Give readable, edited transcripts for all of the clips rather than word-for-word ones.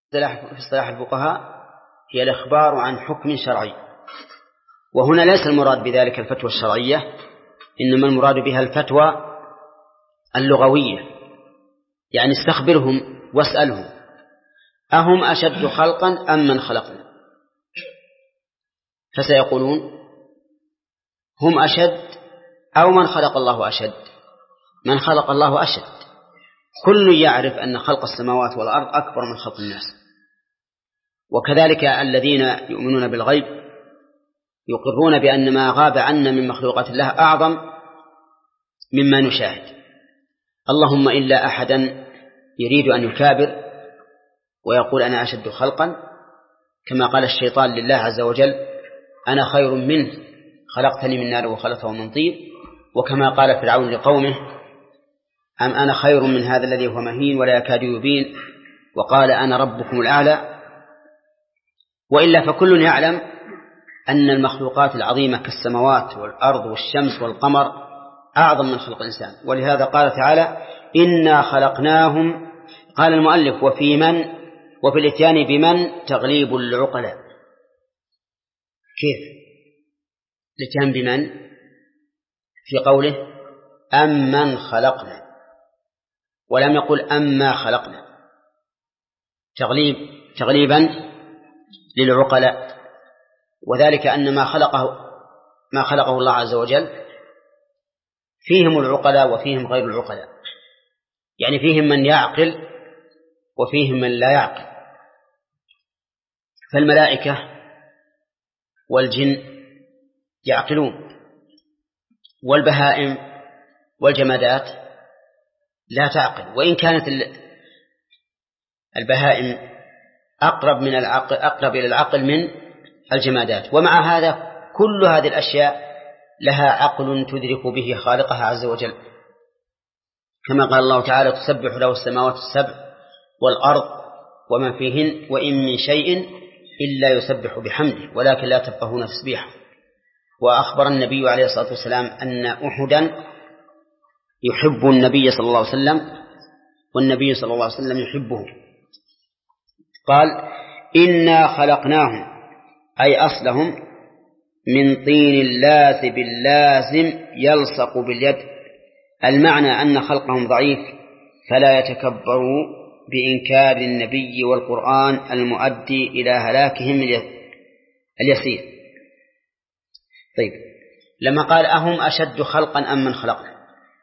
في اصطلاح الفقهاء هي الإخبار عن حكم شرعي، وهنا ليس المراد بذلك الفتوى الشرعية، إنما المراد بها الفتوى اللغوية، يعني استخبرهم واسألهم أهم أشد خلقا أم من خلقنا، فسيقولون هم أشد أو من خلق الله أشد. من خلق الله أشد، كل يعرف أن خلق السماوات والأرض أكبر من خلق الناس. وكذلك الذين يؤمنون بالغيب يقرون بأن ما غاب عنا من مخلوقات الله أعظم مما نشاهد، اللهم إلا أحدا يريد أن يكابر ويقول أنا أشد خلقا، كما قال الشيطان لله عز وجل أنا خير منه خلقتني من نار وخلقته من طين، وكما قال فرعون لقومه أم أنا خير من هذا الذي هو مهين ولا يكاد يبين، وقال أنا ربكم الأعلى. وإلا فكل يعلم أن المخلوقات العظيمة كالسماوات والأرض والشمس والقمر أعظم من خلق الإنسان. ولهذا قال تعالى إنا خلقناهم، قال المؤلف وفي من وفي الاتيان بمن تغليب العقلاء. كيف الاتيان بمن في قوله أم من خلقنا، ولم يقل أما خلقنا، تغليبا للعقلاء، وذلك أن ما خلقه الله عز وجل فيهم العقلاء وفيهم غير العقلاء، يعني فيهم من يعقل وفيهم من لا يعقل. فالملائكة والجن يعقلون، والبهائم والجمادات لا تعقل، وإن كانت البهائم أقرب إلى العقل من الجمادات، ومع هذا كل هذه الأشياء لها عقل تدرك به خالقها عز وجل، كما قال الله تعالى تسبح له السماوات السبع والأرض ومن فيهن وإن من شيء إلا يسبح بحمده ولكن لا تفقهون تسبيحه. وأخبر النبي عليه الصلاة والسلام أن أحدا يحب النبي صلى الله عليه وسلم والنبي صلى الله عليه وسلم يحبه، قال إنا خلقناهم أي أصلهم من طين لاسب لازم يلصق باليد، المعنى أن خلقهم ضعيف فلا يتكبروا بإنكار النبي والقرآن المؤدي إلى هلاكهم اليسير. طيب، لما قال أهم أشد خلقا أم من خلقنا،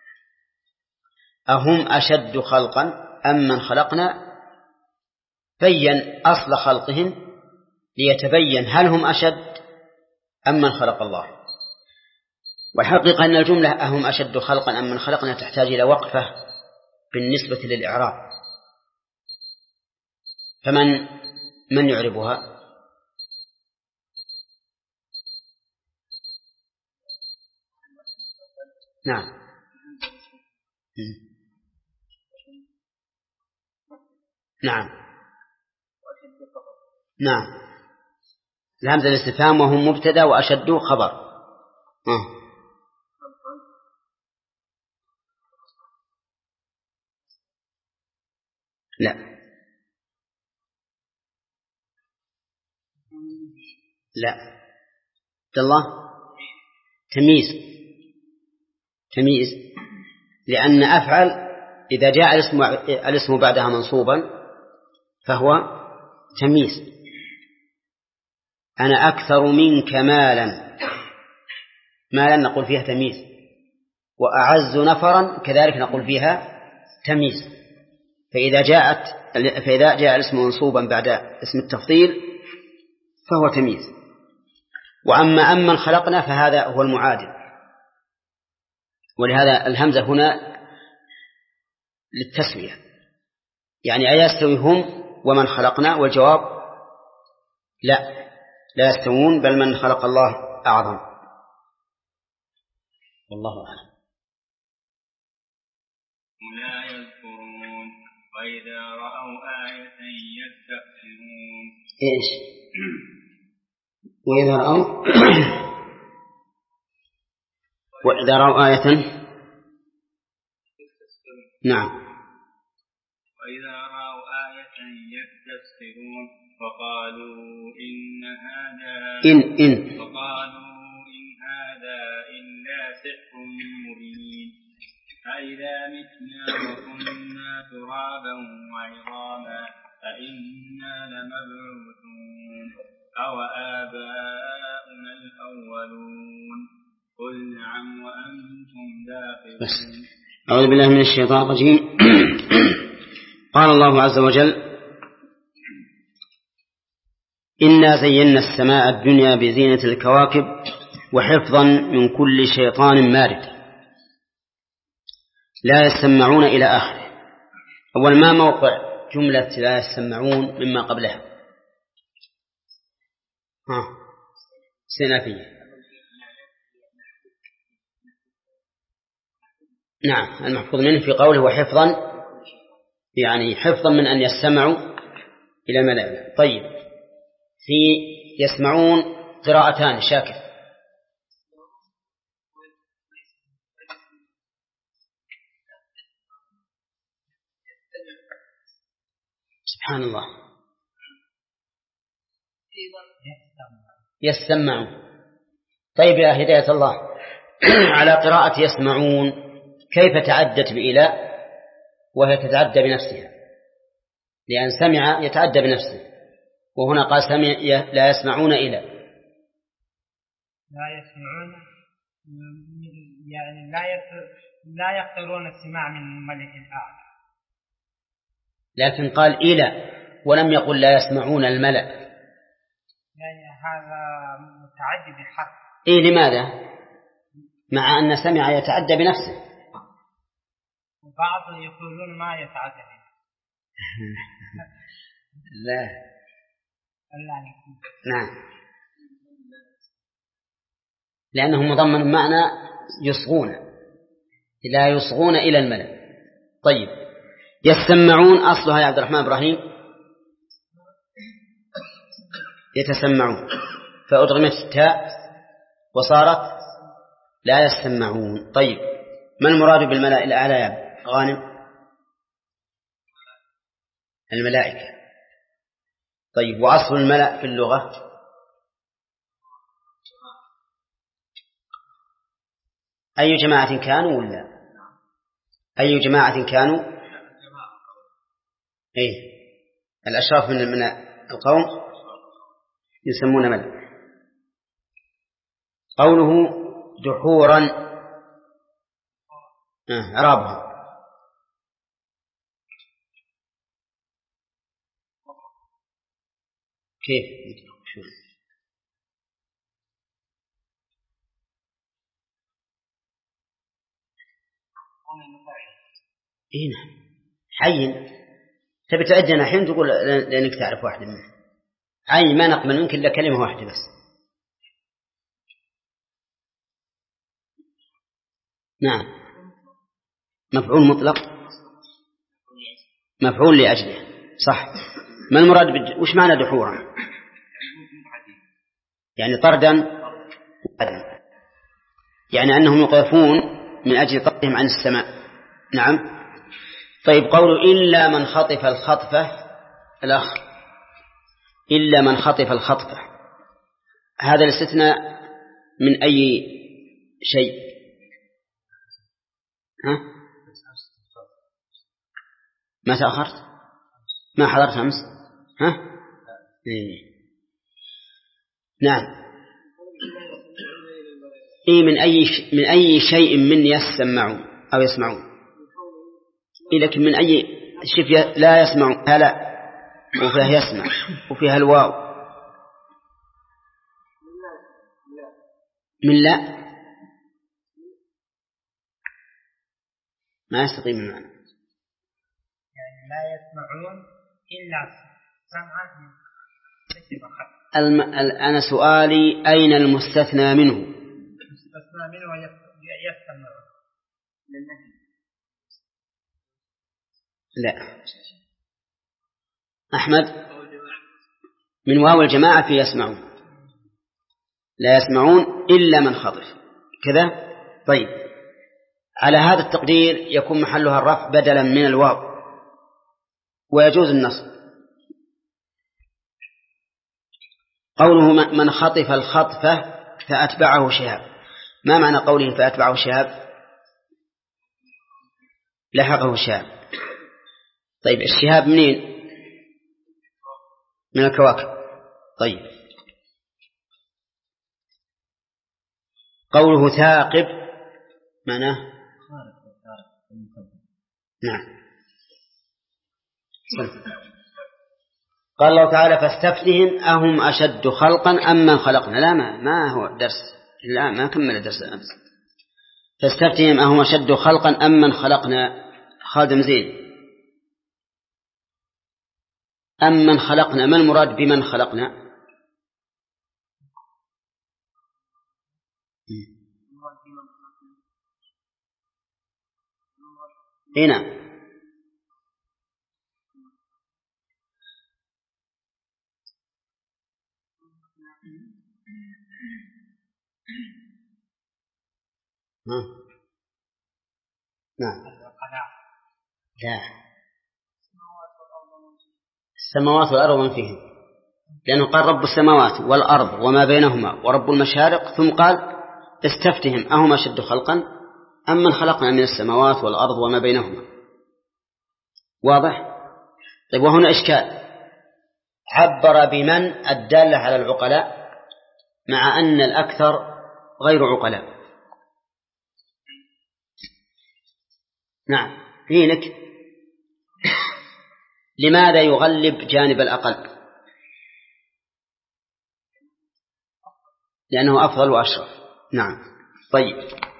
أهم أشد خلقا أم من خلقنا بين أصل خلقهم ليتبين هل هم أشد أم من خلق الله. والحقيقة أن الجملة أهم أشد خلقا أم من خلقنا تحتاج إلى وقفة بالنسبة للإعراب، من يعربها؟ نعم نعم نعم، الهمزة الاستفهام وهم مبتدا وأشد خبر. لا لا عبد الله تمييز، لأن أفعل إذا جاء الاسم بعدها منصوبا فهو تمييز. أنا أكثر منك مالا نقول فيها تمييز، وأعز نفرا كذلك نقول فيها تمييز. فإذا جاء الاسم منصوبا بعد اسم التفضيل فهو تمييز. وأما أمن خلقنا فهذا هو المعادل، ولهذا الهمزة هنا للتسوية، يعني أيستوي هم ومن خلقنا؟ والجواب لا يستوون، بل من خلق الله أعظم، والله أعلم. لا يذكرون وإذا رأوا آية يستأخرون. إيش؟ وإذا رأوا آية نعم وإذا رأوا آية يستسخرون وقالوا إن هذا إلا سحر مبين أإذا متنا وكنا ترابا وعظاما أإنا لمبعوثون أو آباؤنا الأولون قل نعم وأنتم داخلون. أعوذ بالله من الشيطان الرجيم. قال الله عز وجل: إنا زينا السماء الدنيا بزينة الكواكب وحفظا من كل شيطان مارد لا يسمعون إلى آخره. أول ما موقع جملة لا يسمعون مما قبلها؟ سنافية. نعم، المحفوظ منه في قوله وحفظا، يعني حفظا من أن يستمعوا إلى ملائكة. طيب، في يسمعون قراءتان. شاكر. سبحان الله. يستمعون. طيب يا هداية الله، على قراءة يسمعون كيف تعدت بإلى وهي تتعدى بنفسها؟ لأن سمع يتعدى بنفسه، وهنا قال سمع لا يسمعون إلى. لا يسمعون يعني لا يقدرون السماع من ملك الأعلى، لكن قال إلى ولم يقل لا يسمعون الملأ، يعني هذا متعدي بحرف. لماذا؟ مع أن سمع يتعدى بنفسه. وبعض يقولون ما يتعدى لا. نعم، لأنه مضمن معنى يصغون، لا يصغون إلى الملأ. طيب، يسمعون أصلها يا عبد الرحمن إبراهيم يتسمعون، فأضغمت التاء وصارت لا يسمعون. طيب، ما المراد بالملأ الأعلى يا غانم؟ الملائكة. طيب، وأصل الملأ في اللغة أي جماعة كانوا ولا أي جماعة كانوا؟ الأشراف من القوم يسمون ملأ. قوله دحورا إعرابها كيف؟ نعم، حي. تبي تعدنا الحين تقول لأنك تعرف واحدة منها. حي ما نقبل منك إلا كلمة واحدة بس. نعم، مفعول مطلق، مفعول لأجله، صح. ما المراد وش معنى دحورا؟ يعني طردا، يعني أنهم يقفون من أجل طردهم عن السماء. نعم. طيب، قولوا إلا من خطف الخطفة، الأخ، إلا من خطف الخطفة، هذا الاستثناء من أي شيء؟ ما تأخرت؟ ما حضرت أمس؟ نعم. من أي شيء من يسمعون أو يسمعون، لكن من أي شيء لا يسمعون؟ لا، وفيها يسمع وفيها الواو. من لا ما يستطيع من معنى، يعني لا يسمعون إلا سمعا. أنا سؤالي أين المستثنى منه؟ المستثنى منه يسمعون. لا. أحمد، من واو الجماعة في يسمعون، لا يسمعون إلا من خطف كذا. طيب، على هذا التقدير يكون محلها الرفع بدلا من الواو، ويجوز النصب. قوله من خطف الخطفة فأتبعه شهاب، ما معنى قوله فأتبعه شهاب؟ لحقه شهاب. طيب الشهاب منين؟ من الكواكب. طيب قوله ثاقب معناه نعم. قال الله تعالى فاستفتهم أهم أشد خلقا أم من خلقنا. لا ما هو درس، لا ما كمل درس أمس. فاستفتهم أهم أشد خلقا أم من خلقنا. خادم زين أم من خلقنا، ما المراد بمن خلقنا؟ هنا نعم. لا السماوات والأرض ومن فيهم، لأنه قال رب السماوات والأرض وما بينهما ورب المشارق، ثم قال استفتهم أهم أشد خلقا أم من خلقنا من السماوات والأرض وما بينهما. واضح؟ طيب وهنا إشكال، عبر بمن الدالة على العقلاء مع أن الأكثر غير عقلاء. نعم فينك. لماذا يغلب جانب الأقل؟ لأنه أفضل وأشرف. نعم. طيب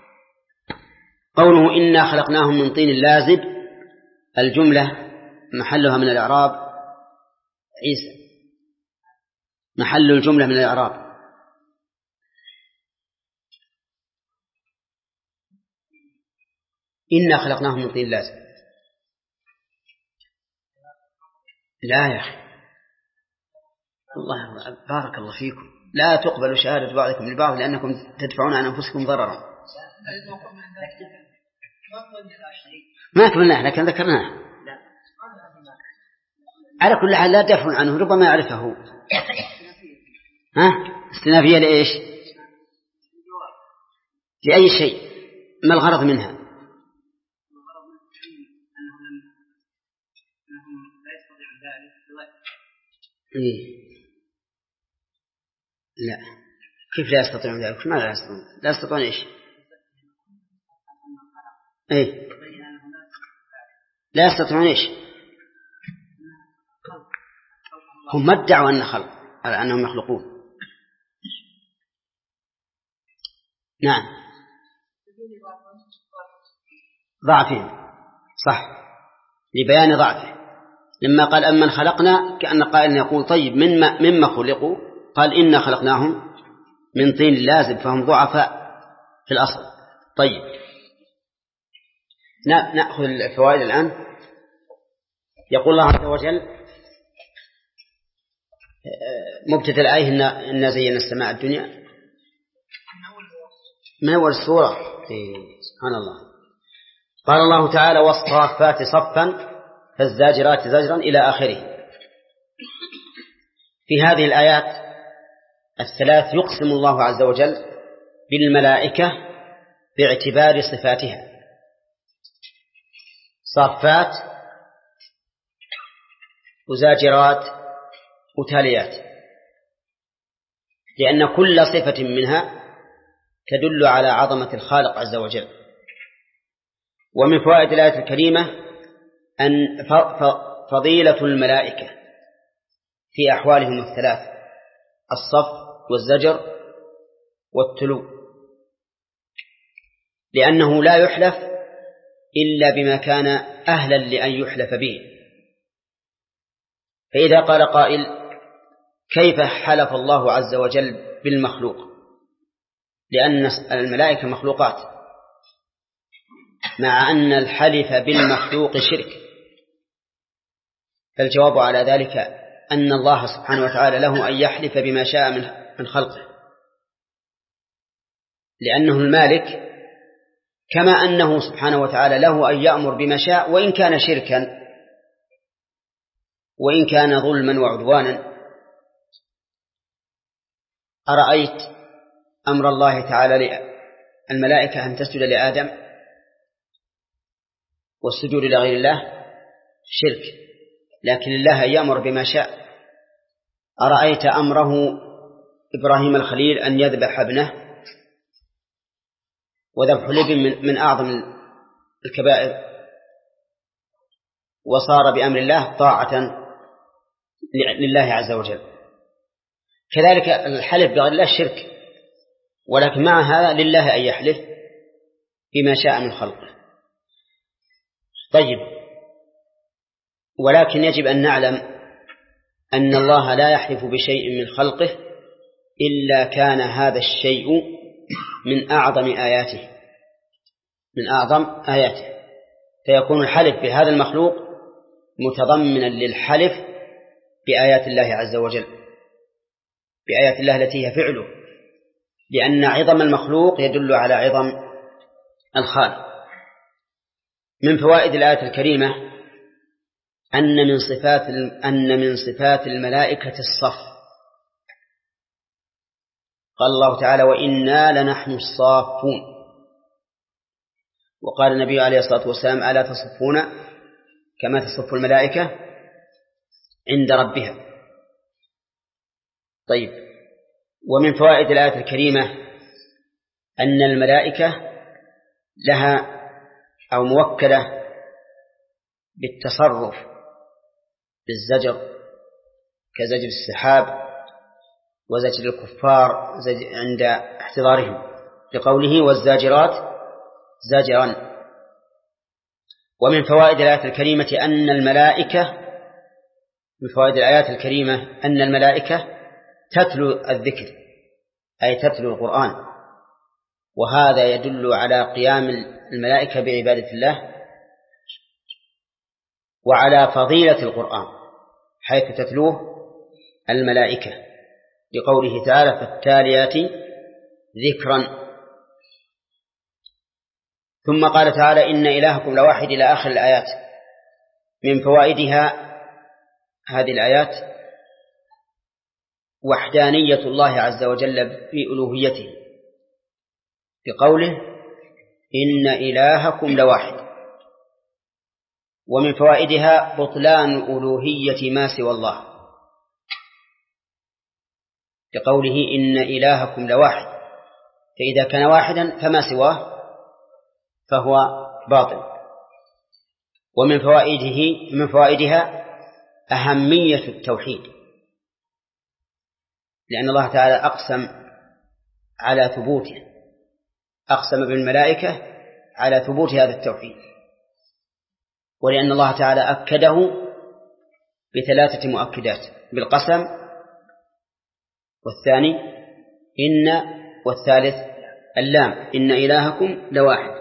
قوله إنا خلقناهم من طين لازب، الجملة محلها من الإعراب عيسى، محل الجملة من الإعراب إنا خلقناهم من طين لازب. لا يا أخي الله بارك الله فيكم، لا تقبلوا شهادة بعضكم لبعض لأنكم تدفعون عن أنفسكم ضررا. ما كملناه لكن ذكرناه. على كل حال لا تدفعون عنه، ربما يعرفه هو. استنافية لإيش؟ لأي شيء، ما الغرض منها؟ لا كيف لا يستطيعون ذلك؟ ما لا يستطيعون؟ لا يستطيعون إيش؟ لا يستطيعون إيش؟ هم ما ادعوا أن خلق على أنهم يخلقون. نعم ضعفهم صح، لبيان ضعفه. لما قال أمن خلقنا كأن قائل يقول طيب مما خلقوا، قال إنا خلقناهم من طين لازب، فهم ضعفاء في الأصل. طيب نأخذ الفوائد الآن. يقول الله عز وجل مبتدأ الآية إن زينا السماء الدنيا من أول السورة. سبحان الله. قال الله تعالى والصافات صفا فالزاجرات زجرا إلى آخره. في هذه الآيات الثلاث يقسم الله عز وجل بالملائكة باعتبار صفاتها، صافات وزاجرات وتاليات، لأن كل صفة منها تدل على عظمة الخالق عز وجل. ومن فوائد الآية الكريمة أن فضيلة الملائكة في أحوالهم الثلاث، الصف والزجر والتلو، لأنه لا يحلف إلا بما كان أهلا لأن يحلف به. فإذا قال قائل كيف حلف الله عز وجل بالمخلوق؟ لأن الملائكة مخلوقات، مع أن الحلف بالمخلوق شرك. فالجواب على ذلك أن الله سبحانه وتعالى له أن يحلف بما شاء من خلقه، لأنه المالك، كما أنه سبحانه وتعالى له أن يأمر بما شاء وإن كان شركا. وإن كان ظلما وعدوانا. أرأيت أمر الله تعالى للملائكة أن تسجد لآدم، والسجود لغير الله شرك، لكن الله يأمر بما شاء. أرأيت أمره إبراهيم الخليل أن يذبح ابنه، وذبح الابن من أعظم الكبائر، وصار بأمر الله طاعة لله عز وجل. كذلك الحلف بغير الله شرك، ولكن مع هذا لله أن يحلف بما شاء من خلقه. طيب، ولكن يجب أن نعلم أن الله لا يحلف بشيء من خلقه إلا كان هذا الشيء من أعظم آياته، فيكون الحلف بهذا المخلوق متضمنا للحلف بآيات الله عز وجل، بآيات الله التي هي فعله، لأن عظم المخلوق يدل على عظم الخالق. من فوائد الآية الكريمة أن من صفات الملائكة الصف. قال الله تعالى: وإنا لنحن الصافون. وقال النبي عليه الصلاة والسلام: ألا تصفون كما تصف الملائكة عند ربها. طيب، ومن فوائد الآية الكريمة أن الملائكة لها أو موكلة بالتصرف بالزجر، كزجر السحاب وزجر الكفار عند احتضارهم، لقوله: والزاجرات زاجرا. ومن فوائد الآية الكريمة أن الملائكة تتلو الذكر، أي تتلو القرآن، وهذا يدل على قيام الملائكة بعبادة الله وعلى فضيلة القرآن حيث تتلوه الملائكة، لقوله تعالى: فالتاليات ذكرا. ثم قال تعالى: إن إلهكم لواحد إلى آخر الآيات. من فوائدها هذه الآيات وحدانية الله عز وجل في ألوهيته، بقوله: إن إلهكم لواحد. ومن فوائدها بطلان ألوهية ما سوى الله، بقوله: إن إلهكم لواحد، فإذا كان واحدا فما سواه فهو باطل. ومن فوائدها أهمية التوحيد، لأن الله تعالى أقسم على ثبوته، أقسم بالملائكة على ثبوت هذا التوحيد، ولأن الله تعالى أكده بثلاثة مؤكدات: بالقسم، والثاني إن، والثالث اللام، إن إلهكم لواحد.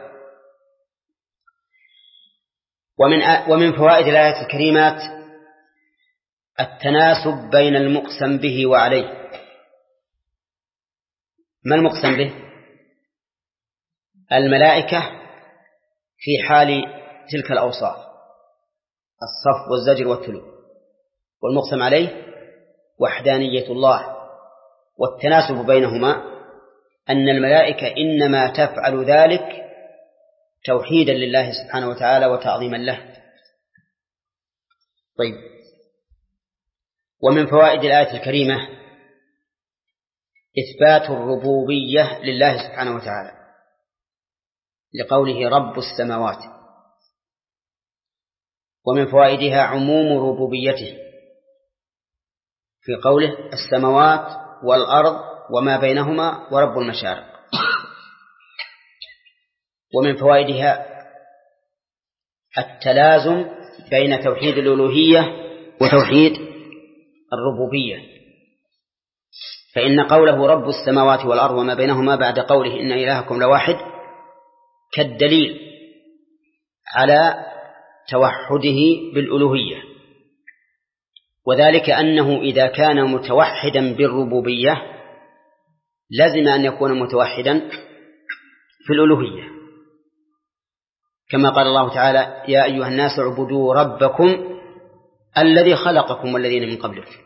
ومن فوائد الآية الكريمات التناسب بين المقسم به وعليه. ما المقسم به؟ الملائكة في حال تلك الأوصاف: الصف والزجر والتلو. والمقسم عليه وحدانية الله، والتناسب بينهما أن الملائكة إنما تفعل ذلك توحيدا لله سبحانه وتعالى وتعظيما له. طيب، ومن فوائد الآية الكريمة إثبات الربوبية لله سبحانه وتعالى، لقوله: رب السماوات. ومن فوائدها عموم ربوبيته في قوله: السماوات والأرض وما بينهما ورب المشارق. ومن فوائدها التلازم بين توحيد الألوهية وتوحيد الربوبية، فإن قوله رب السماوات والأرض وما بينهما بعد قوله إن إلهكم لواحد كالدليل على توحده بالألوهية، وذلك أنه إذا كان متوحدا بالربوبية لازم أن يكون متوحدا في الألوهية، كما قال الله تعالى: يا أيها الناس اعبدوا ربكم الذي خلقكم والذين من قبلكم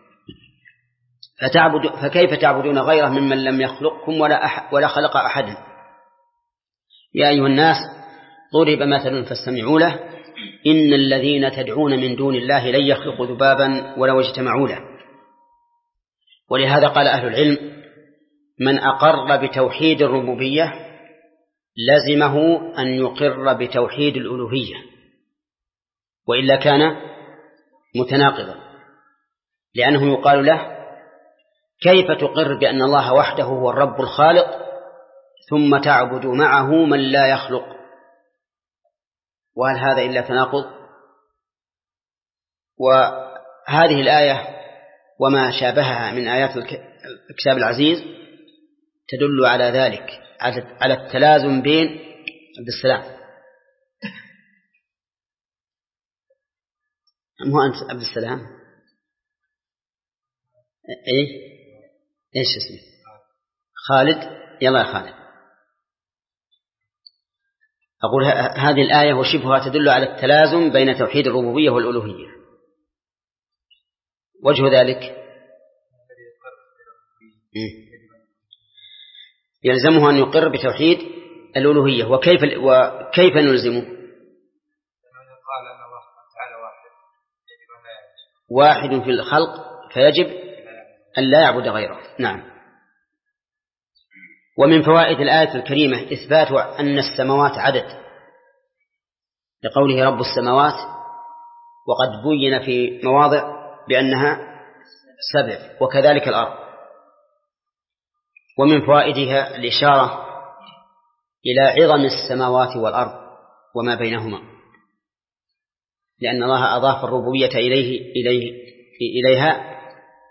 فكيف تعبدون غيره ممن لم يخلقكم ولا خلق أحدا. يا أيها الناس ضرب مثل فاستمعوا له إن الذين تدعون من دون الله لن يخلقوا ذبابا ولو اجتمعوا له. ولهذا قال أهل العلم من أقر بتوحيد الربوبية لزمه أن يقر بتوحيد الألوهية، وإلا كان متناقضا، لأنه يقال له كيف تقر بأن الله وحده هو الرب الخالق ثم تعبد معه من لا يخلق؟ وهل هذا إلا تناقض؟ وهذه الآية وما شابهها من آيات الكتاب العزيز تدل على ذلك، على التلازم بين عبد السلام مو أنت عبد السلام إيش اسمه خالد، يلا يا خالد. أقول هذه الآية وشبهها تدل على التلازم بين توحيد الربوبية والألوهية. وجه ذلك يلزمه أن يقر بتوحيد الألوهية. وكيف نلزمه؟ واحد في الخلق فيجب أن لا يعبد غيره. نعم. ومن فوائد الآية الكريمة إثبات أن السماوات عدد، لقوله رب السماوات، وقد بين في مواضع بأنها 7، وكذلك الأرض. ومن فوائدها الإشارة إلى عظم السماوات والأرض وما بينهما، لأن الله أضاف الربوبية إليها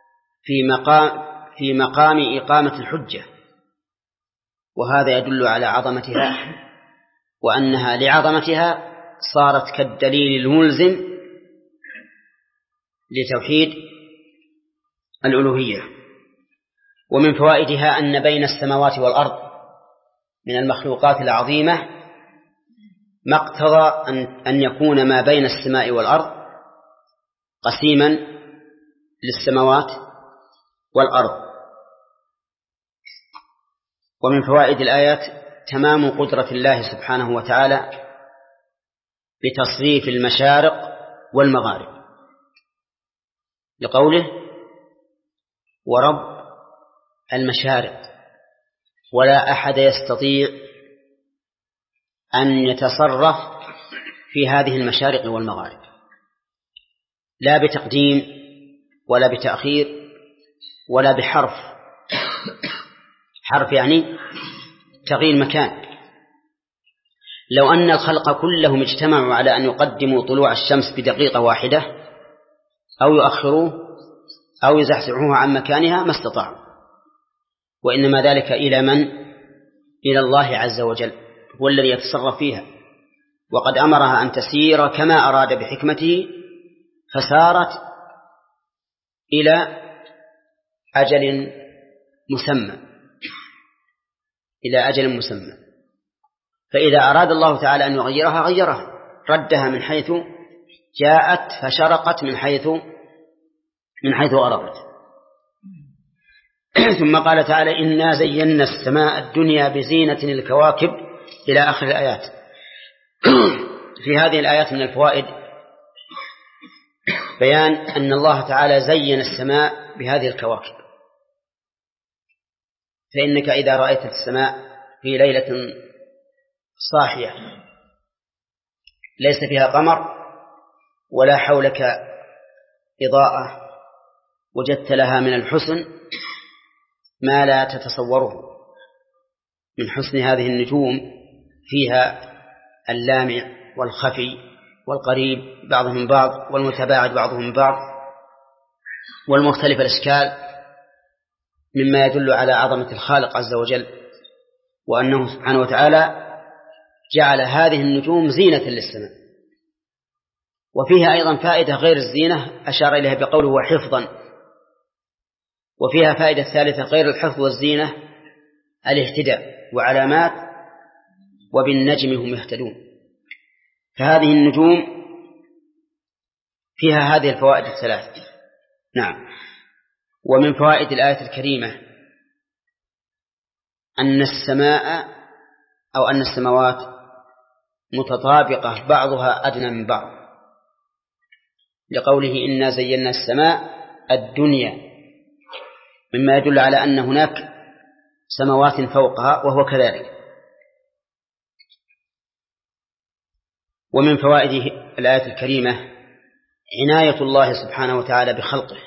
في مقام إقامة الحجة، وهذا يدل على عظمتها، وأنها لعظمتها صارت كالدليل الملزم لتوحيد الألوهية. ومن فوائدها أن بين السماوات والأرض من المخلوقات العظيمة ما اقتضى أن يكون ما بين السماء والأرض قسيما للسماوات والأرض. ومن فوائد الآيات تمام قدرة الله سبحانه وتعالى بتصريف المشارق والمغارب، لقوله ورب المشارق، ولا أحد يستطيع أن يتصرف في هذه المشارق والمغارب، لا بتقديم ولا بتأخير ولا بحرف. حرف يعني تغيير مكان. لو أن الخلق كلهم اجتمعوا على أن يقدموا طلوع الشمس بدقيقة واحدة أو يؤخروه أو يزحزحوها عن مكانها ما استطاعوا، وإنما ذلك إلى من؟ إلى الله عز وجل، هو الذي يتصرف فيها، وقد أمرها أن تسير كما أراد بحكمته، فسارت إلى أجل مسمى. فإذا أراد الله تعالى أن يغيرها غيرها، ردها من حيث جاءت، فشرقت من حيث غربت. ثم قال تعالى إنا زينا السماء الدنيا بزينة الكواكب إلى آخر الآيات. في هذه الآيات من الفوائد بيان أن الله تعالى زين السماء بهذه الكواكب، فإنك إذا رأيت السماء في ليلة صاحية ليس فيها قمر ولا حولك إضاءة، وجدت لها من الحسن ما لا تتصوره من حسن هذه النجوم، فيها اللامع والخفي والقريب بعضهم من بعض والمتباعد بعضهم من بعض والمختلف الأشكال، مما يدل على عظمة الخالق عز وجل، وأنه سبحانه وتعالى جعل هذه النجوم زينة للسماء. وفيها أيضا فائدة غير الزينة أشار إليها بقوله وحفظا، وفيها فائدة ثالثة غير الحفظ والزينة الاهتداء وعلامات وبالنجم هم يهتدون. فهذه النجوم فيها هذه الفوائد الثلاث. نعم. ومن فوائد الآية الكريمة أن السماء أو أن السماوات متطابقة بعضها أدنى من بعض، لقوله إنا زينا السماء الدنيا، مما يدل على أن هناك سماوات فوقها وهو كذلك. ومن فوائد الآية الكريمة عناية الله سبحانه وتعالى بخلقه،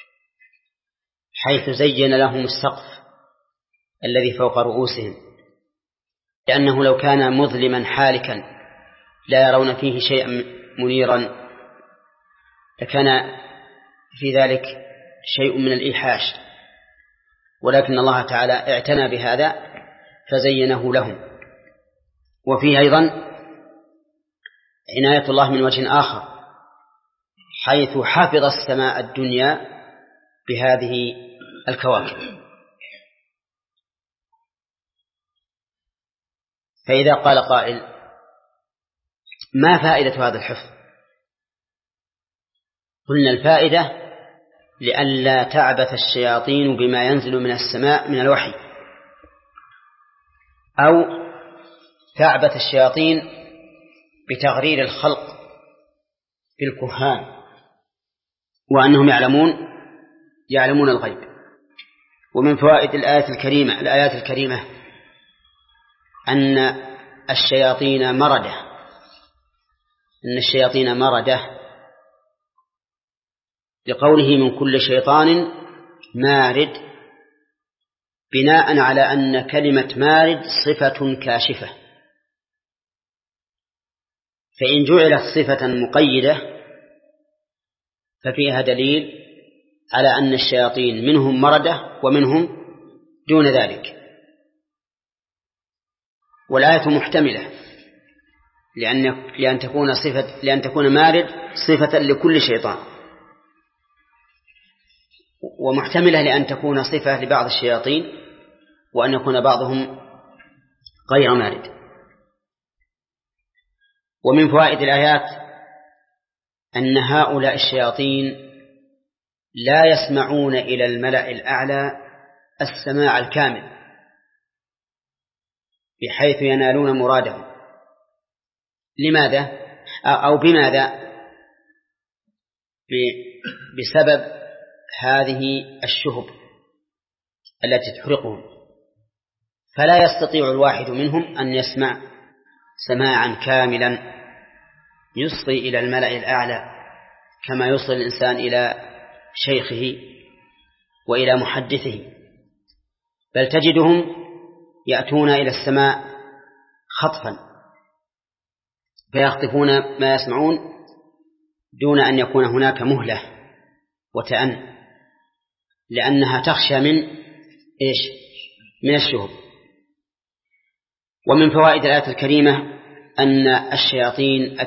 حيث زين لهم السقف الذي فوق رؤوسهم، لأنه لو كان مظلما حالكا لا يرون فيه شيئا منيرا لكان في ذلك شيء من الإيحاش، ولكن الله تعالى اعتنى بهذا فزينه لهم. وفيه أيضا عناية الله من وجه آخر، حيث حفظ السماء الدنيا بهذه الكواكب. فإذا قال قائل ما فائدة هذا الحفظ؟ قلنا الفائدة لئلا تعبث الشياطين بما ينزل من السماء من الوحي، أو تعبث الشياطين بتغرير الخلق بالكهان وأنهم يعلمون الغيب. ومن فوائد الآيات الكريمة أن الشياطين مردة لقوله من كل شيطان مارد، بناء على أن كلمة مارد صفة كاشفة، فإن جعلت صفة مقيدة ففيها دليل على أن الشياطين منهم مردة ومنهم دون ذلك. والآية محتملة لأن تكون مارد صفة لكل شيطان، ومحتملة لأن تكون صفة لبعض الشياطين وأن يكون بعضهم غير مارد. ومن فوائد الآيات أن هؤلاء الشياطين لا يسمعون إلى الملأ الأعلى السماع الكامل بحيث ينالون مرادهم. لماذا؟ أو بماذا؟ بسبب هذه الشهب التي تحرقهم، فلا يستطيع الواحد منهم أن يسمع سماعا كاملا يصغي إلى الملأ الأعلى كما يصغي الإنسان إلى شيخه وإلى محدثه، بل تجدهم يأتون إلى السماء خطفا فيخطفون ما يسمعون دون أن يكون هناك مهلة وتأن، لأنها تخشى من الشهب. ومن فوائد الآية الكريمة أن الشياطين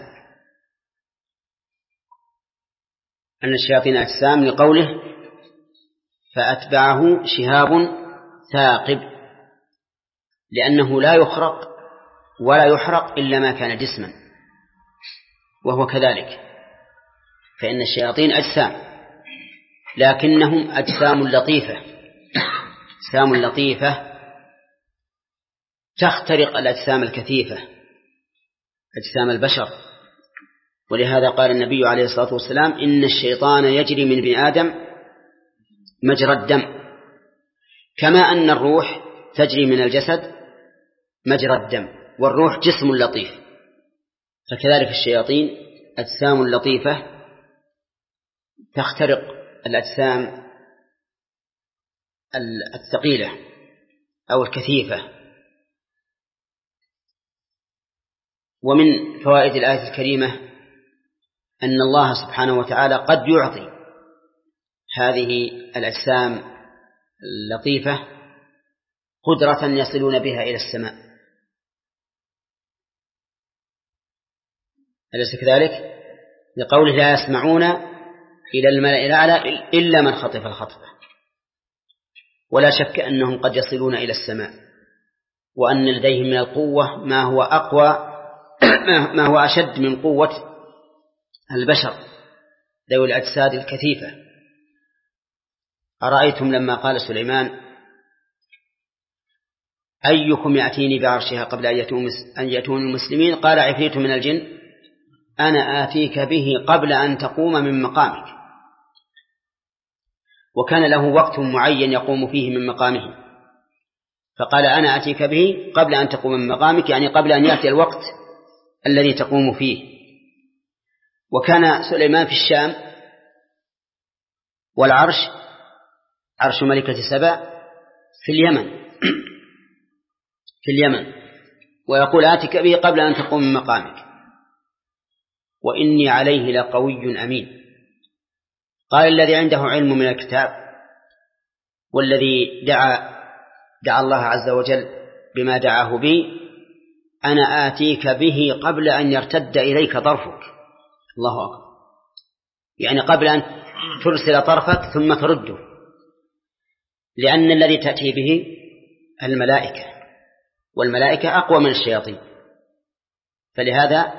أجسام لقوله فأتبعه شهاب ثاقب، لأنه لا يخرق ولا يحرق إلا ما كان جسما، وهو كذلك، فإن الشياطين أجسام لكنهم أجسام لطيفة تخترق الأجسام الكثيفة أجسام البشر. ولهذا قال النبي عليه الصلاة والسلام إن الشيطان يجري من ابن آدم مجرى الدم، كما أن الروح تجري من الجسد مجرى الدم، والروح جسم لطيف، فكذلك الشياطين أجسام لطيفة تخترق الأجسام الثقيلة أو الكثيفة. ومن فوائد الآية الكريمة أن الله سبحانه وتعالى قد يعطي هذه الأجسام اللطيفة قدرة يصلون بها إلى السماء، أليس كذلك؟ لقوله لا يسمعون إلى الملأ الأعلى إلا من خطف الخطفة. ولا شك أنهم قد يصلون إلى السماء، وأن لديهم من القوة ما هو أشد من قوة البشر، ذوي الأجساد الكثيفة. أرأيتم لما قال سليمان أيكم يأتيني بعرشها قبل أن يأتون المسلمين قال عفريت من الجن أنا آتيك به قبل أن تقوم من مقامك. وكان له وقت معين يقوم فيه من مقامه، فقال أنا آتيك به قبل أن تقوم من مقامك، يعني قبل أن يأتي الوقت الذي تقوم فيه. وكان سليمان في الشام، والعرش عرش ملكة سبأ في اليمن ويقول آتك به قبل أن تقوم من مقامك وإني عليه لقوي أمين. قال الذي عنده علم من الكتاب والذي دعا الله عز وجل بما دعاه به أنا آتيك به قبل أن يرتد إليك طرفك. الله أكبر، يعني قبل أن ترسل طرفك ثم ترده، لأن الذي تأتي به الملائكة، والملائكة أقوى من الشياطين، فلهذا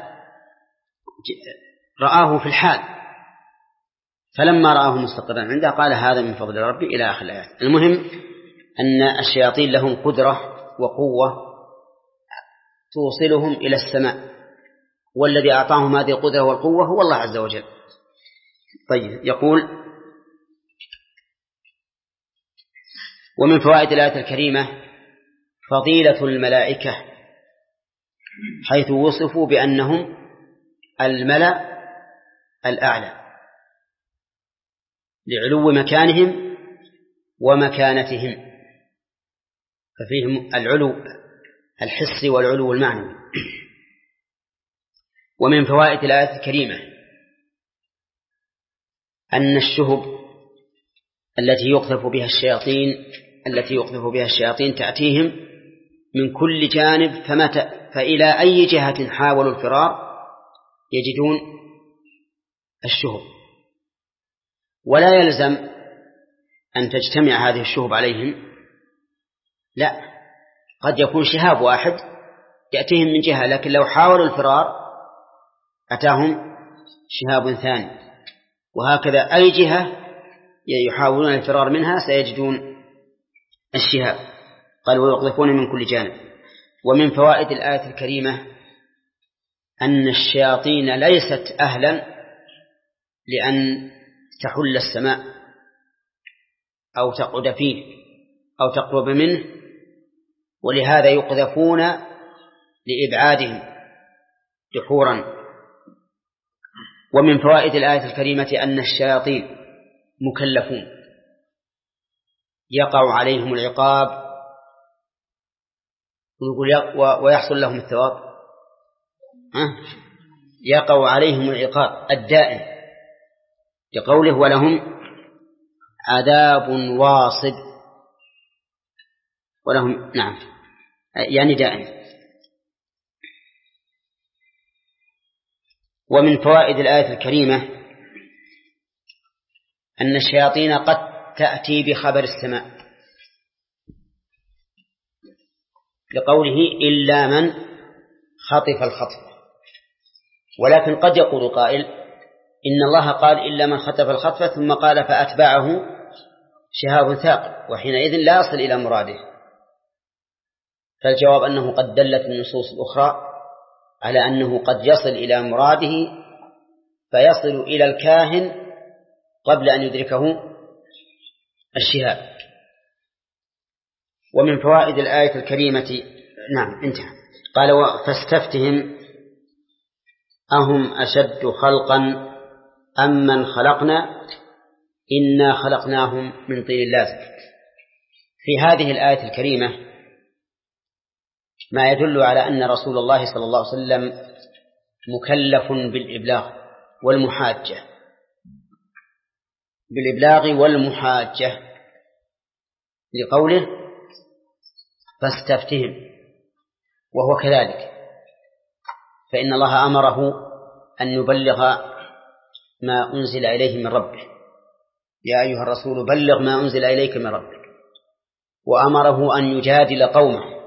رآه في الحال، فلما رآه مستقرا عنده قال هذا من فضل ربي إلى آخر الآيات. المهم أن الشياطين لهم قدرة وقوة توصلهم إلى السماء، والذي أعطاهم هذه القدرة والقوة هو الله عز وجل. طيب، يقول ومن فوائد الآية الكريمة فضيلة الملائكة حيث وصفوا بأنهم الملأ الأعلى لعلو مكانهم ومكانتهم، ففيهم العلو الحسي والعلو المعنوي. ومن فوائد الآية الكريمة أن الشهب التي يقذف بها الشياطين تأتيهم من كل جانب، فإلى أي جهة حاولوا الفرار يجدون الشهب، ولا يلزم أن تجتمع هذه الشهب عليهم، لا، قد يكون شهاب واحد يأتيهم من جهة، لكن لو حاولوا الفرار أتاهم شهاب ثاني، وهكذا أي جهة يحاولون الفرار منها سيجدون الشهاب. قال ويقذفون من كل جانب. ومن فوائد الآية الكريمة أن الشياطين ليست أهلا لأن تحل السماء أو تقعد فيه أو تقرب منه، ولهذا يقذفون لإبعادهم دحورا. ومن فوائد الآية الكريمة أن الشياطين مكلفون يقع عليهم العقاب ويحصل لهم الثواب، يقع عليهم العقاب الدائم لقوله ولهم عذاب واصب، ولهم نعم يعني دائم. ومن فوائد الآية الكريمة أن الشياطين قد تأتي بخبر السماء لقوله إلا من خطف الخطف، ولكن قد يقول قائل إن الله قال إلا من خطف الخطف ثم قال فأتبعه شهاب ثاقب، وحينئذ لا يصل إلى مراده. فالجواب أنه قد دلت النصوص الأخرى على أنه قد يصل إلى مراده فيصل إلى الكاهن قبل أن يدركه الشهاب. ومن فوائد الآية الكريمة نعم انتهى. قال فاستفتهم أهم أشد خلقا أم من خلقنا إنا خلقناهم من طين لازب. في هذه الآية الكريمة ما يدل على أن رسول الله صلى الله عليه وسلم مكلف بالإبلاغ والمحاجة لقوله فاستفتهم، وهو كذلك، فإن الله أمره أن يبلغ ما أنزل إليه من ربه، يا أيها الرسول بلغ ما أنزل إليك من ربك، وأمره أن يجادل قومه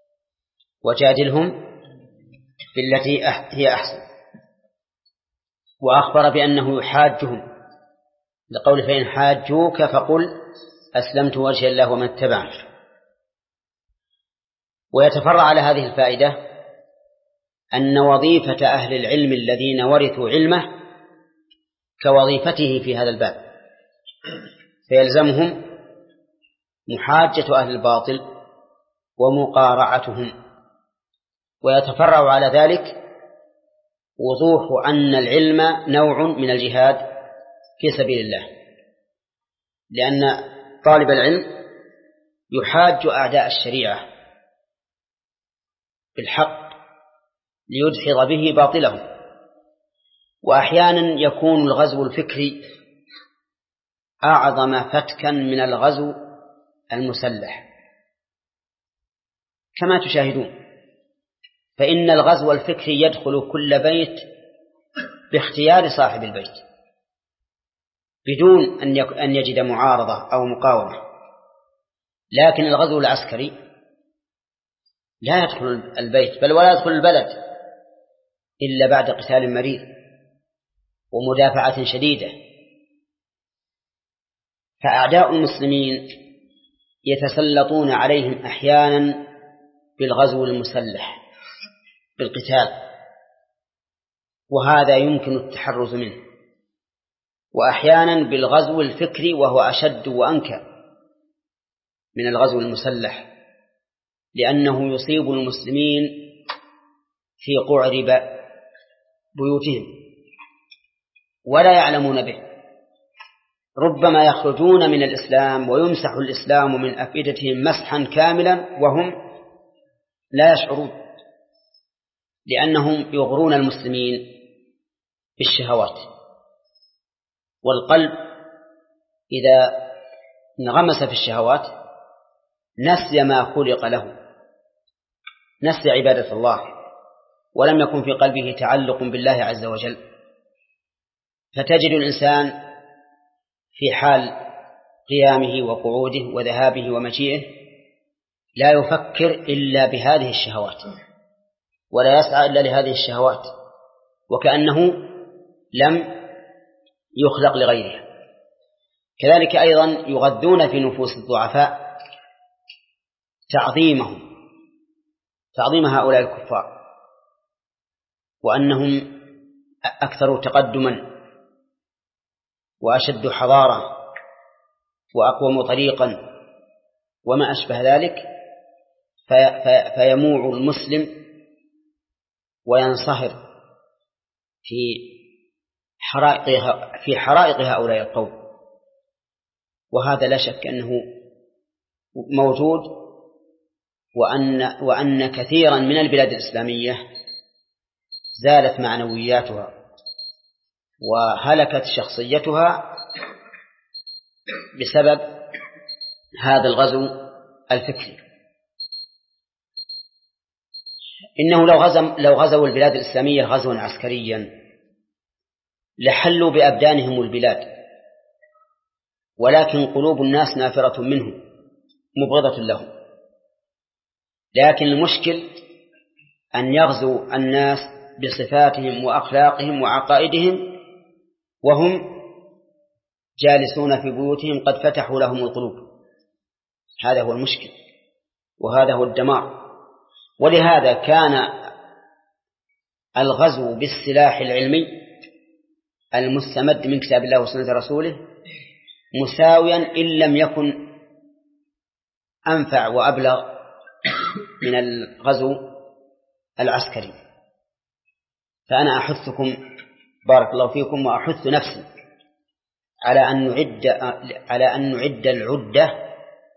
وجادلهم بالتي هي أحسن. وأخبر بأنه يحاجهم لقول فإن حاجوك فقل أسلمت وجه الله ومن اتبعني. ويتفرع على هذه الفائدة أن وظيفة أهل العلم الذين ورثوا علمه كوظيفته في هذا الباب، فيلزمهم محاجة أهل الباطل ومقارعتهم. ويتفرع على ذلك وضوح أن العلم نوع من الجهاد في سبيل الله، لأن طالب العلم يحاج أعداء الشريعة بالحق ليدحض به باطلهم. وأحيانا يكون الغزو الفكري أعظم فتكا من الغزو المسلح كما تشاهدون، فإن الغزو الفكري يدخل كل بيت باختيار صاحب البيت بدون أن يجد معارضة أو مقاومة. لكن الغزو العسكري لا يدخل البيت بل ولا يدخل البلد إلا بعد قتال مرير ومدافعة شديدة. فأعداء المسلمين يتسلطون عليهم أحيانا بالغزو المسلح بالقتال، وهذا يمكن التحرز منه، وأحيانا بالغزو الفكري وهو أشد وأنكى من الغزو المسلح، لأنه يصيب المسلمين في قعر بيوتهم ولا يعلمون به. ربما يخرجون من الإسلام ويمسح الإسلام من أفئدتهم مسحا كاملا وهم لا يشعرون، لأنهم يغرون المسلمين بالشهوات. والقلب إذا انغمس في الشهوات نسي ما خلق له، نسي عبادة الله، ولم يكن في قلبه تعلق بالله عز وجل. فتجد الإنسان في حال قيامه وقعوده وذهابه ومجيئه لا يفكر إلا بهذه الشهوات ولا يسعى إلا لهذه الشهوات، وكأنه لم يخلق لغيرها. كذلك أيضا يغذون في نفوس الضعفاء تعظيم هؤلاء الكفار، وأنهم أكثر تقدما وأشد حضارة وأقوم طريقا وما أشبه ذلك، فيموع المسلم وينصهر في حرائق هؤلاء القوم. وهذا لا شك أنه موجود، وأن كثيرا من البلاد الإسلامية زالت معنوياتها وهلكت شخصيتها بسبب هذا الغزو الفكري. إنه لو غزوا البلاد الإسلامية غزوا عسكريا لحلوا بأبدانهم البلاد، ولكن قلوب الناس نافرة منهم مبغضة لهم. لكن المشكل أن يغزو الناس بصفاتهم وأخلاقهم وعقائدهم وهم جالسون في بيوتهم قد فتحوا لهم القلوب. هذا هو المشكل وهذا هو الدمار. ولهذا كان الغزو بالسلاح العلمي المستمد من كتاب الله وسنة رسوله مساويا إن لم يكن أنفع وأبلغ من الغزو العسكري. فأنا أحثكم بارك الله فيكم وأحث نفسي على أن نعد العدة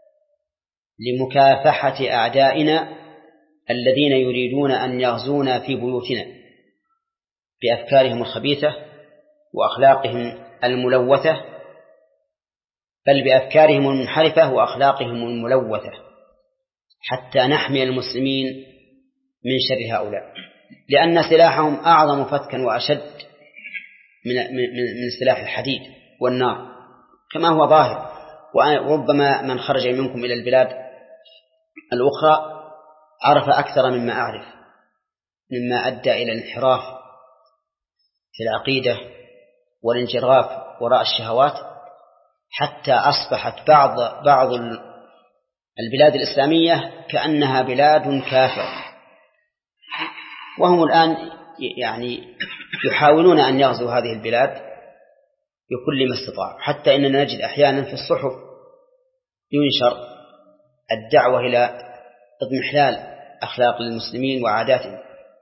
لمكافحة أعدائنا الذين يريدون أن يغزونا في بيوتنا بأفكارهم الخبيثة وأخلاقهم الملوثة، بل بأفكارهم المنحرفة وأخلاقهم الملوثة، حتى نحمي المسلمين من شر هؤلاء، لأن سلاحهم أعظم فتكا وأشد من سلاح الحديد والنار كما هو ظاهر. وربما من خرج منكم إلى البلاد الأخرى عرف أكثر مما أعرف، مما أدى إلى الانحراف في العقيدة والانجراف وراء الشهوات، حتى أصبحت بعض البلاد الإسلامية كأنها بلاد كافرة، وهم الآن يعني يحاولون أن يغزوا هذه البلاد بكل ما استطاعوا، حتى إننا نجد أحيانا في الصحف ينشر الدعوة إلى اضمحلال أخلاق المسلمين وعاداتهم،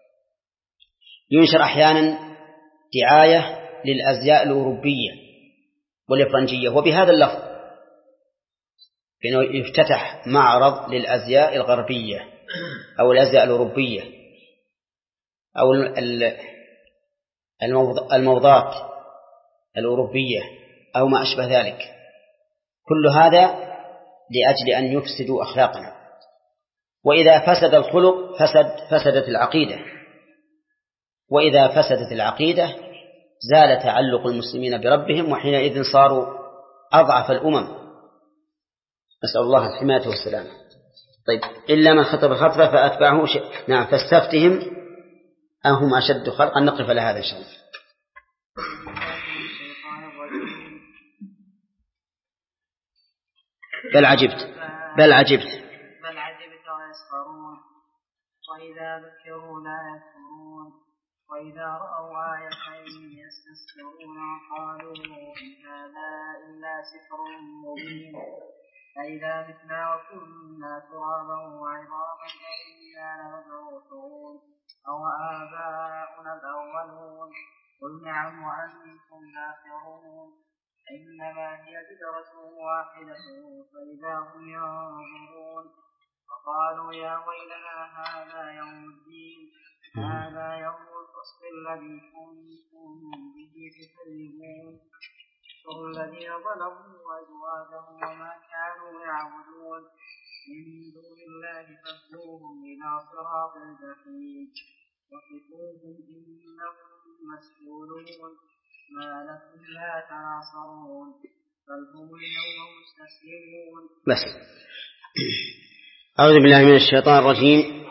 ينشر أحيانا دعاية للأزياء الأوروبية والإفرنجية وبهذا اللفظ، إنه يفتتح معرض للأزياء الغربية أو الأزياء الأوروبية أو الموضات الأوروبية أو ما أشبه ذلك. كل هذا لأجل أن يفسدوا أخلاقنا، وإذا فسد الخلق فسدت العقيدة، وإذا فسدت العقيدة زال تعلق المسلمين بربهم، وحينئذ صاروا أضعف الأمم، نسأل الله الحماية والسلام. طيب، إلا من خطب خطبة فأتبعه نعم، فاستفتهم أهم أشد خلقا. نقف على هذا إن شاء الله. بل عجبت ويسخرون، وإذا ذكروا لا يذكرون، وإذا رأوا آية يستسخرون وقالوا إن هذا إلا سحر مبين، فإذا متنا وكنا ترابا وعظاما أإنا لمبعوثون أو آباؤنا الأولون. قل نعم وأنتم داخرون، إنما هي زجرة واحدة فإذا هم ينظرون. وقالوا يا ويلنا هذا يوم الدين، هذا يوم الفصل الذي كنتم به تكذبون. احشروا الذين ظلموا وأزواجهم وما كانوا يعبدون من دون الله فاهدوهم إلى صراط الجحيم، وقفوهم إنهم مسؤولون. ما لكم لا تناصرون بل هم اليوم مستسلمون. بس أعوذ بالله من الشيطان الرجيم.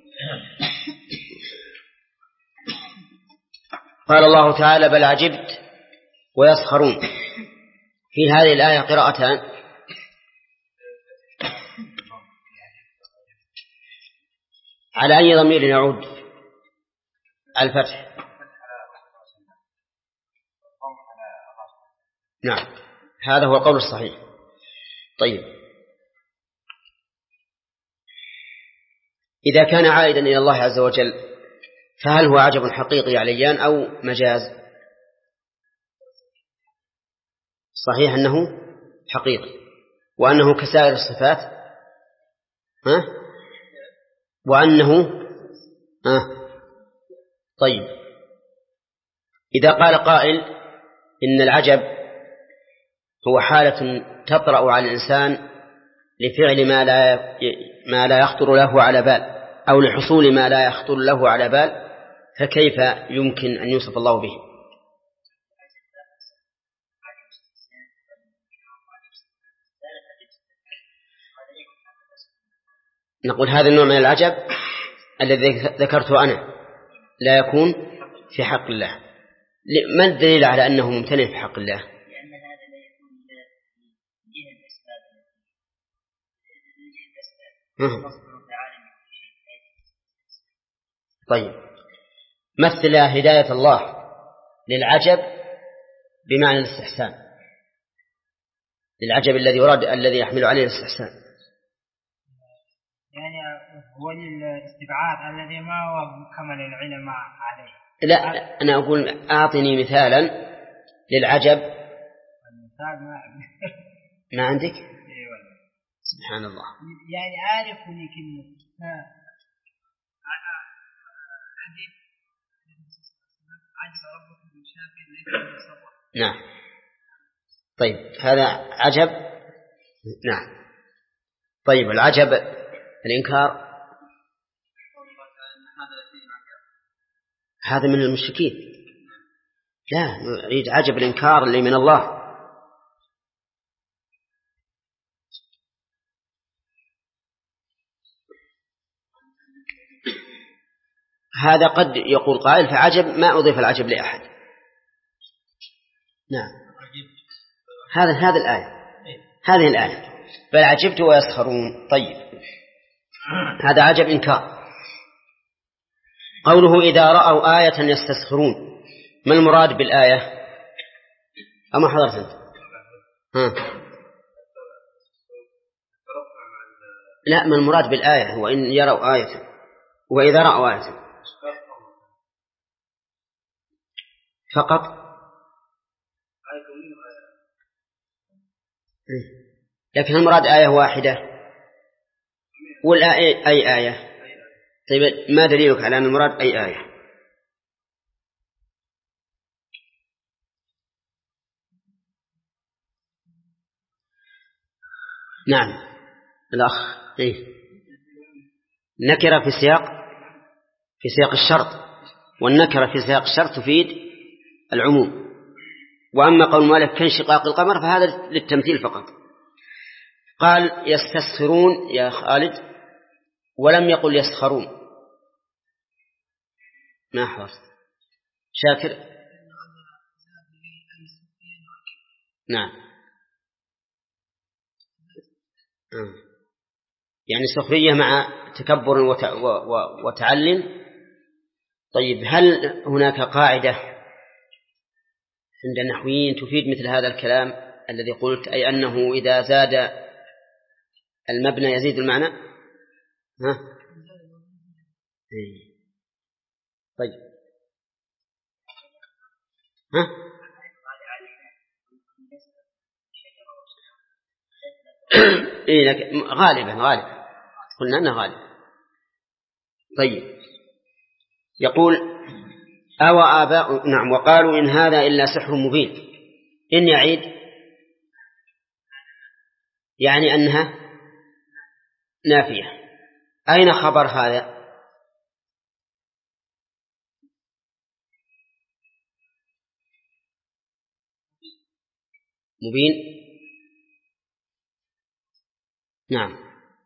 قال الله تعالى بل عجبت ويسخرون. في هذه الآية قراءتان، على أي ضمير يعود؟ الفتح. نعم، هذا هو القول الصحيح. طيب، إذا كان عائدا إلى الله عز وجل فهل هو عجب حقيقي عليان أو مجاز؟ صحيح أنه حقيقي، وأنه كسائر الصفات، وأنه طيب، إذا قال قائل إن العجب هو حالة تطرأ على الإنسان لفعل ما لا يخطر له على بال، أو لحصول ما لا يخطر له على بال، فكيف يمكن أن يوصف الله به؟ نقول هذا النوع من العجب الذي ذكرته أنا لا يكون في حق الله. ما الدليل على أنه ممتنع في حق الله؟ لأن هذا لا يكون جهة الأسباب. طيب، مثل هداية الله للعجب بمعنى الاستحسان، للعجب الذي يراد الذي يحمل عليه الاستحسان، يعني هو الاستبعاد الذي ما هو كمل العلم عليه. لا، أنا أقول أعطني مثالا للعجب. المثال ما عندك؟ سبحان الله. يعني عارف لكن حديث عجز ربكم من شافع ليس بصبر. نعم. طيب، هذا عجب. نعم. طيب، العجب الإنكار، هذا من المشركين. لا، نريد عجب الإنكار اللي من الله. هذا قد يقول قائل فعجب ما أضيف العجب لأحد، نعم هذه الآية، هذه الآية بل عجبت ويسخرون. طيب هذا عجب إنكار. قوله إذا رأوا آية يستسخرون، ما المراد بالآية؟ أما حضرت أنت؟ لا، ما المراد بالآية؟ هو إن يروا آية وإذا رأوا آية فقط، لكن المراد آية واحدة ولا أي آية؟ طيب ما دليلك على أن المراد أي آية؟ نعم الأخ نكرة في سياق الشرط، والنكرة في سياق الشرط تفيد العموم. وأما قول مالك كانشقاق القمر فهذا للتمثيل فقط. قال يستسخرون يا خالد ولم يقل يسخرون. ما حفظت شاكر؟ نعم يعني سخرية مع تكبر وتعلم. طيب هل هناك قاعدة عند النحويين تفيد مثل هذا الكلام الذي قلت، أي أنه إذا زاد المبنى يزيد المعنى؟ طيب غالبا قلنا أنه غالب. طيب يقول أو آباء، نعم، وقالوا إن هذا إلا سحر مبين. إن يعيد يعني أنها نافية. أين خبر هذا؟ مبين، نعم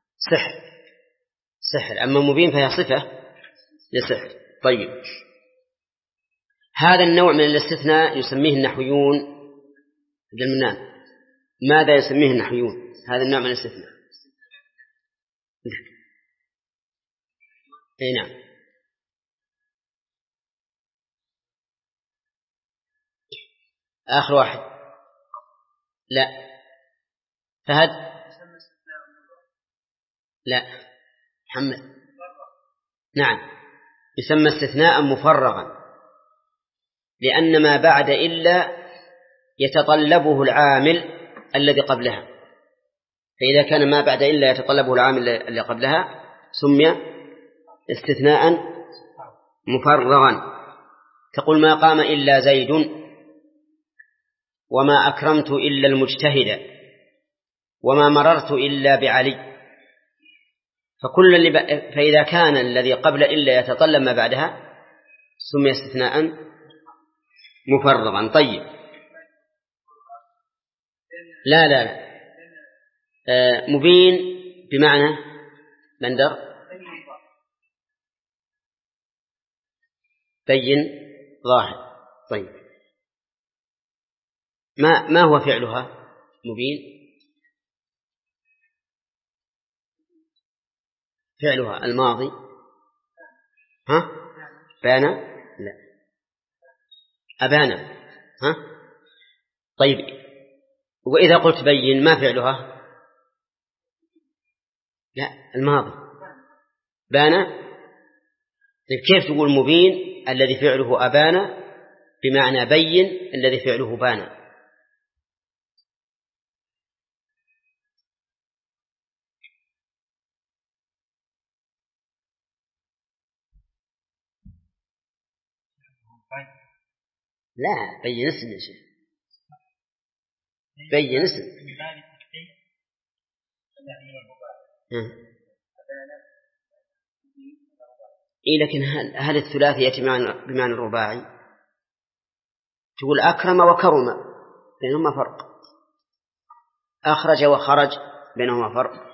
سحر، أما مبين فهي صفة لسحر. طيب هذا النوع من الاستثناء يسميه النحويون المنان. ماذا يسميه النحويون هذا النوع من الاستثناء؟ أي نعم آخر واحد. لا فهد، لا محمد. نعم يسمى استثناء مفرغا، لأن ما بعد إلا يتطلبه العامل الذي قبلها، فإذا كان ما بعد إلا يتطلبه العامل الذي قبلها سمي استثناء مفرغا. تقول ما قام إلا زيد، وما أكرمت إلا المجتهد، وما مررت إلا بعلي. فإذا كان الذي قبل إلا يتطلب ما بعدها سمي استثناء مفرغا. طيب لا مبين بمعنى بندر بين ظاهر. طيب ما هو فعلها مبين؟ فعلها الماضي. بان؟ لا أبانا. طيب وإذا قلت بين ما فعلها؟ لا الماضي بان. طيب كيف تقول مبين الذي فعله أبانا بمعنى بين الذي فعله بانا؟ لا بين اسم يا شيخ، بين اسم. لكن هل الثلاثي يأتي بمعنى الرباعي؟ تقول أكرم وكرم بينهما فرق، أخرج وخرج بينهما فرق.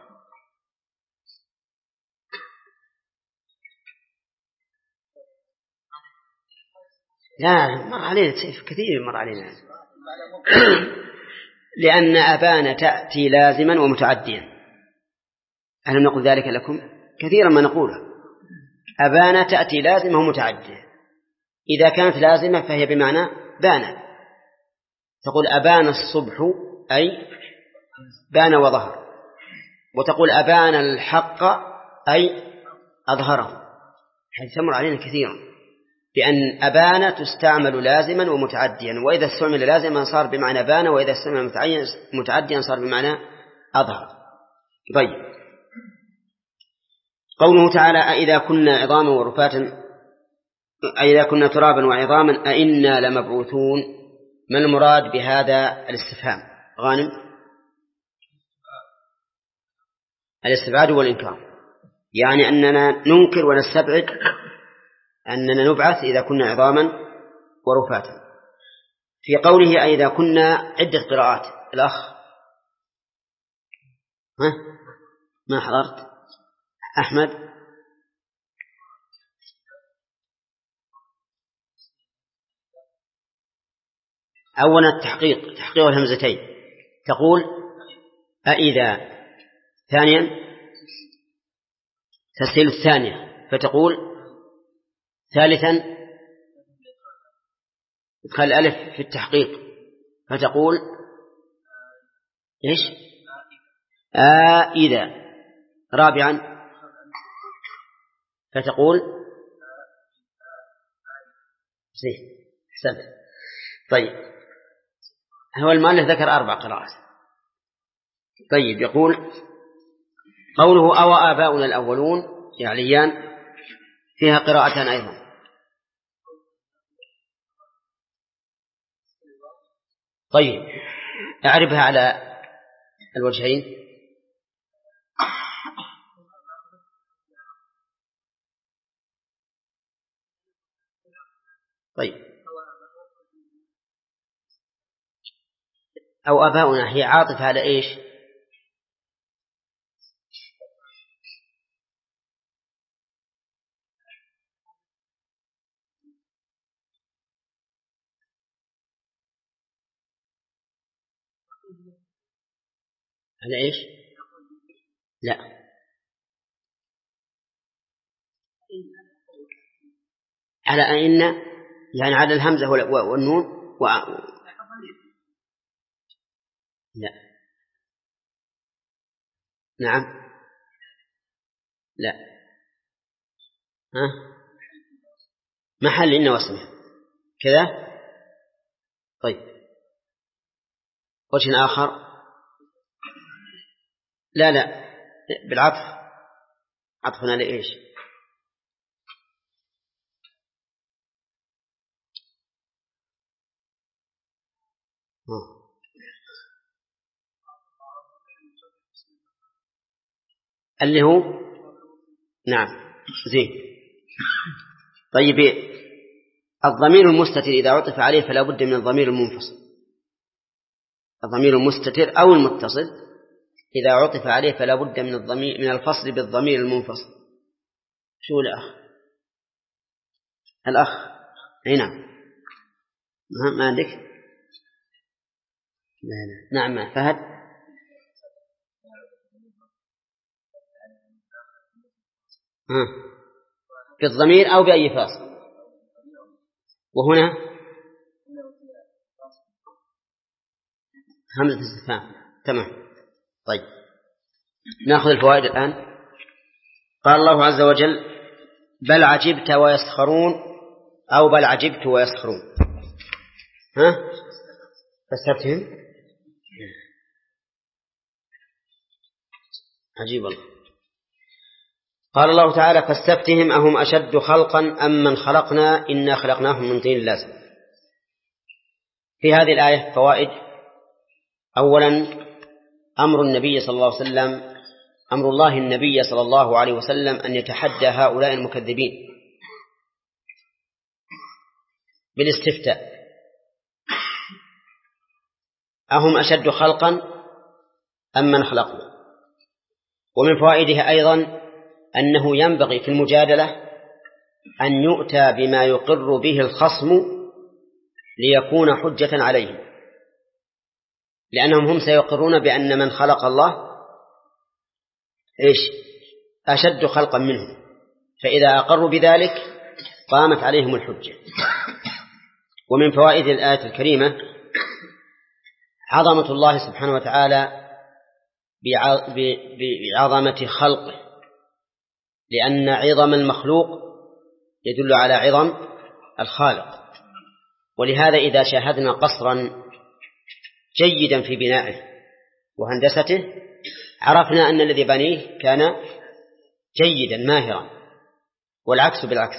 لا مر علينا كثير، مر علينا لأن أبان تأتي لازما ومتعديا. ألم نقل ذلك لكم كثيرا ما نقوله. أبان تأتي لازمة ومتعدية. إذا كانت لازمة فهي بمعنى بان. تقول أبان الصبح أي بان وظهر، وتقول أبان الحق أي أظهره. هذا تمر علينا كثيرا، لأن أبان تستعمل لازما ومتعديا، وإذا استعمل لازما صار بمعنى بان، وإذا استعمل متعديا صار بمعنى أظهر. طيب، قوله تعالى أإذا كنا عظاما ورفاتا، أإذا كنا ترابا وعظاما أإنا لمبعوثون، ما المراد بهذا الاستفهام؟ غانم. الاستبعاد والإنكار، يعني أننا ننكر ونستبعد أننا نبعث إذا كنا عظاما ورفاتا. في قوله أإذا كنا عدة قراءات. الأخ ما حضرت أحمد. أولا التحقيق، تحقيق الهمزتين، تقول أإذا. ثانيا تسهيل الثانية فتقول. ثالثا ادخل الألف في التحقيق فتقول إيش؟ إذا. رابعا فتقول حسنت. طيب، هو المؤلف ذكر 4 قراءات. طيب، يقول قوله أو آباؤنا الأولون يعليان فيها قراءتان أيضا. طيب، أعرفها على الوجهين. طيب، أو آباؤنا هي عاطفة على إيش؟ على إيش؟ لا، على أن، يعني على الهمزة والنون لا. نعم. لا. محل إن واسمه كذا. طيب، وجه آخر. لا بالعطف. عطفنا لإيش؟ اللي هو نعم زين. طيب، الضمير المستتر إذا عطف عليه فلا بد من الضمير المنفصل. الضمير المستتر أو المتصل إذا عطف عليه فلا بد من الضمير، من الفصل بالضمير المنفصل. شو الأخ هنا ما عندك؟ لا. نعم، ما فهد. بالضمير أو بأي فاصل. وهنا همزة استفهام. تمام. طيب، نأخذ الفوائد الآن. قال الله عز وجل بل عجبت ويسخرون، أو بل عجبت ويسخرون. فاستفتهم. عجيب الله. قال الله تعالى فاستفتهم أهم أشد خلقا أم من خلقنا إنا خلقناهم من طين لازم. في هذه الآية فوائد. أولا، أمر النبي صلى الله عليه وسلم، أمر الله النبي صلى الله عليه وسلم أن يتحدى هؤلاء المكذبين بالاستفتاء أهم أشد خلقا أم من خلقنا. ومن فوائدها أيضا أنه ينبغي في المجادلة أن يؤتى بما يقر به الخصم ليكون حجة عليه، لأنهم هم سيقرون بأن من خلق الله إيش أشد خلقا منهم، فإذا أقروا بذلك قامت عليهم الحجة. ومن فوائد الآية الكريمة عظمة الله سبحانه وتعالى بعظمة خلقه، لأن عظم المخلوق يدل على عظم الخالق. ولهذا إذا شاهدنا قصرا جيدا في بنائه وهندسته عرفنا أن الذي بنيه كان جيدا ماهرا، والعكس بالعكس.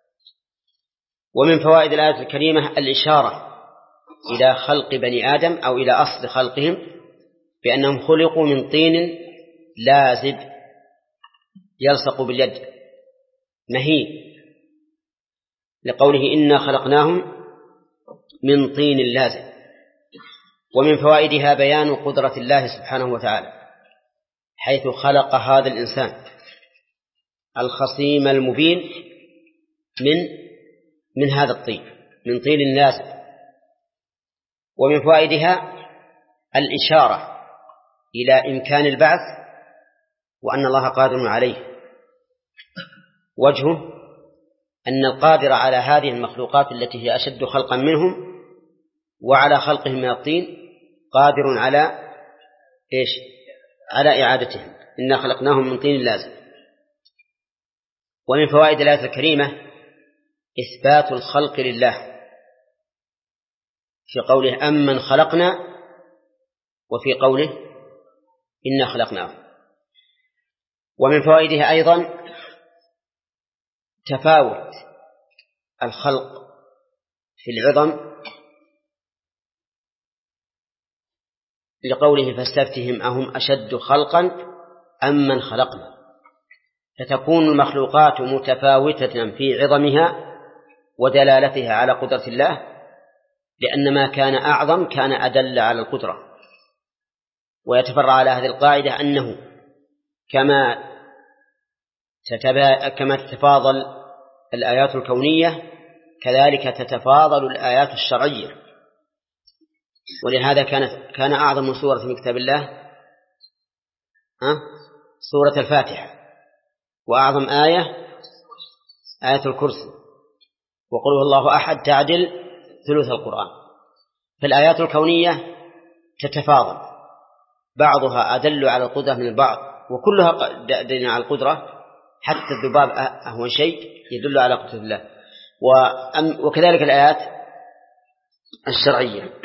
ومن فوائد الآية الكريمة الإشارة إلى خلق بني آدم أو إلى أصل خلقهم بأنهم خلقوا من طين لازب يلصق باليد مهين، لقوله إنا خلقناهم من طين لازب. ومن فوائدها بيان قدرة الله سبحانه وتعالى حيث خلق هذا الإنسان الخصيم المبين من هذا الطين، من طين لازب. ومن فوائدها الإشارة إلى إمكان البعث وأن الله قادر عليه. وجهه أن القادر على هذه المخلوقات التي هي أشد خلقا منهم وعلى خلقهم من الطين قادر على إيش؟ على إعادتهم. إنا خلقناهم من طين لازب. ومن فوائد الآية الكريمة إثبات الخلق لله في قوله أمن خلقنا، وفي قوله إنا خلقناه. ومن فوائدها أيضا تفاوت الخلق في العظم، لقوله فاستفتهم أهم أشد خلقا أم من خلقنا، فتكون المخلوقات متفاوتة في عظمها ودلالتها على قدرة الله، لأن ما كان أعظم كان أدل على القدرة. ويتفرع على هذه القاعدة أنه كما تتفاضل الآيات الكونية كذلك تتفاضل الآيات الشرعية. ولهذا كان أعظم سورة من كتاب الله سورة الفاتحة، وأعظم آية الكرسي، وقل هو الله أحد تعدل ثلث القرآن. فالآيات الكونية تتفاضل، بعضها أدل على القدرة من البعض، وكلها دليل على القدرة، حتى الذباب أهون شيء يدل على قدرة الله. وكذلك الآيات الشرعية.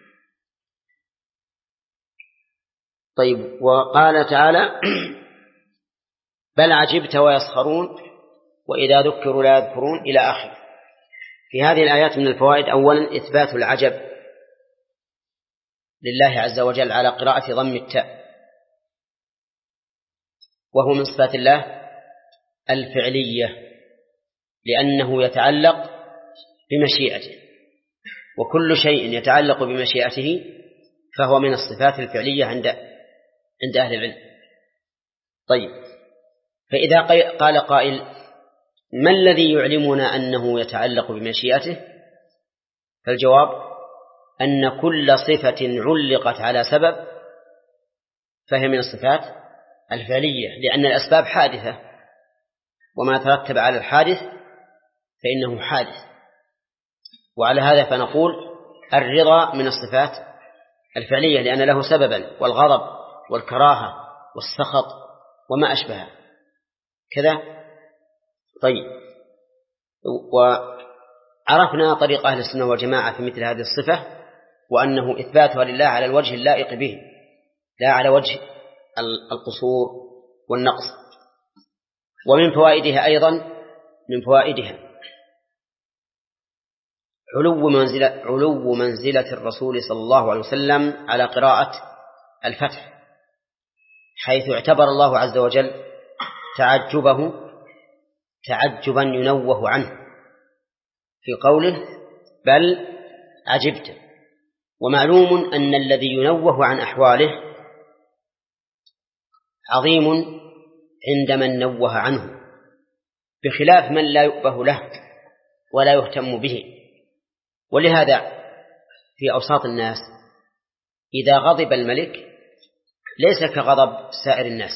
طيب، وقال تعالى بل عجبت ويسخرون وإذا ذكروا لا يذكرون إلى آخر. في هذه الآيات من الفوائد أولا إثبات العجب لله عز وجل على قراءة ضم التاء، وهو من صفات الله الفعلية، لأنه يتعلق بمشيئته، وكل شيء يتعلق بمشيئته فهو من الصفات الفعلية عند أهل العلم. طيب، فإذا قال قائل ما الذي يعلمنا أنه يتعلق بمشيئته؟ فالجواب أن كل صفة علقت على سبب فهي من الصفات الفعلية، لأن الأسباب حادثة، وما ترتب على الحادث فإنه حادث. وعلى هذا فنقول الرضا من الصفات الفعلية لأن له سببا، والغضب والكراهة والسخط وما أشبه كذا. طيب، وعرفنا طريق أهل السنة والجماعة في مثل هذه الصفة، وأنه إثباتها لله على الوجه اللائق به، لا على وجه القصور والنقص. ومن فوائدها أيضا علو منزلة الرسول صلى الله عليه وسلم على قراءة الفتح، حيث اعتبر الله عز وجل تعجبه تعجبا ينوه عنه في قوله بل عجبت. ومعلوم أن الذي ينوه عن أحواله عظيم عند من نوه عنه، بخلاف من لا يؤبه له ولا يهتم به. ولهذا في أوساط الناس إذا غضب الملك ليس كغضب سائر الناس.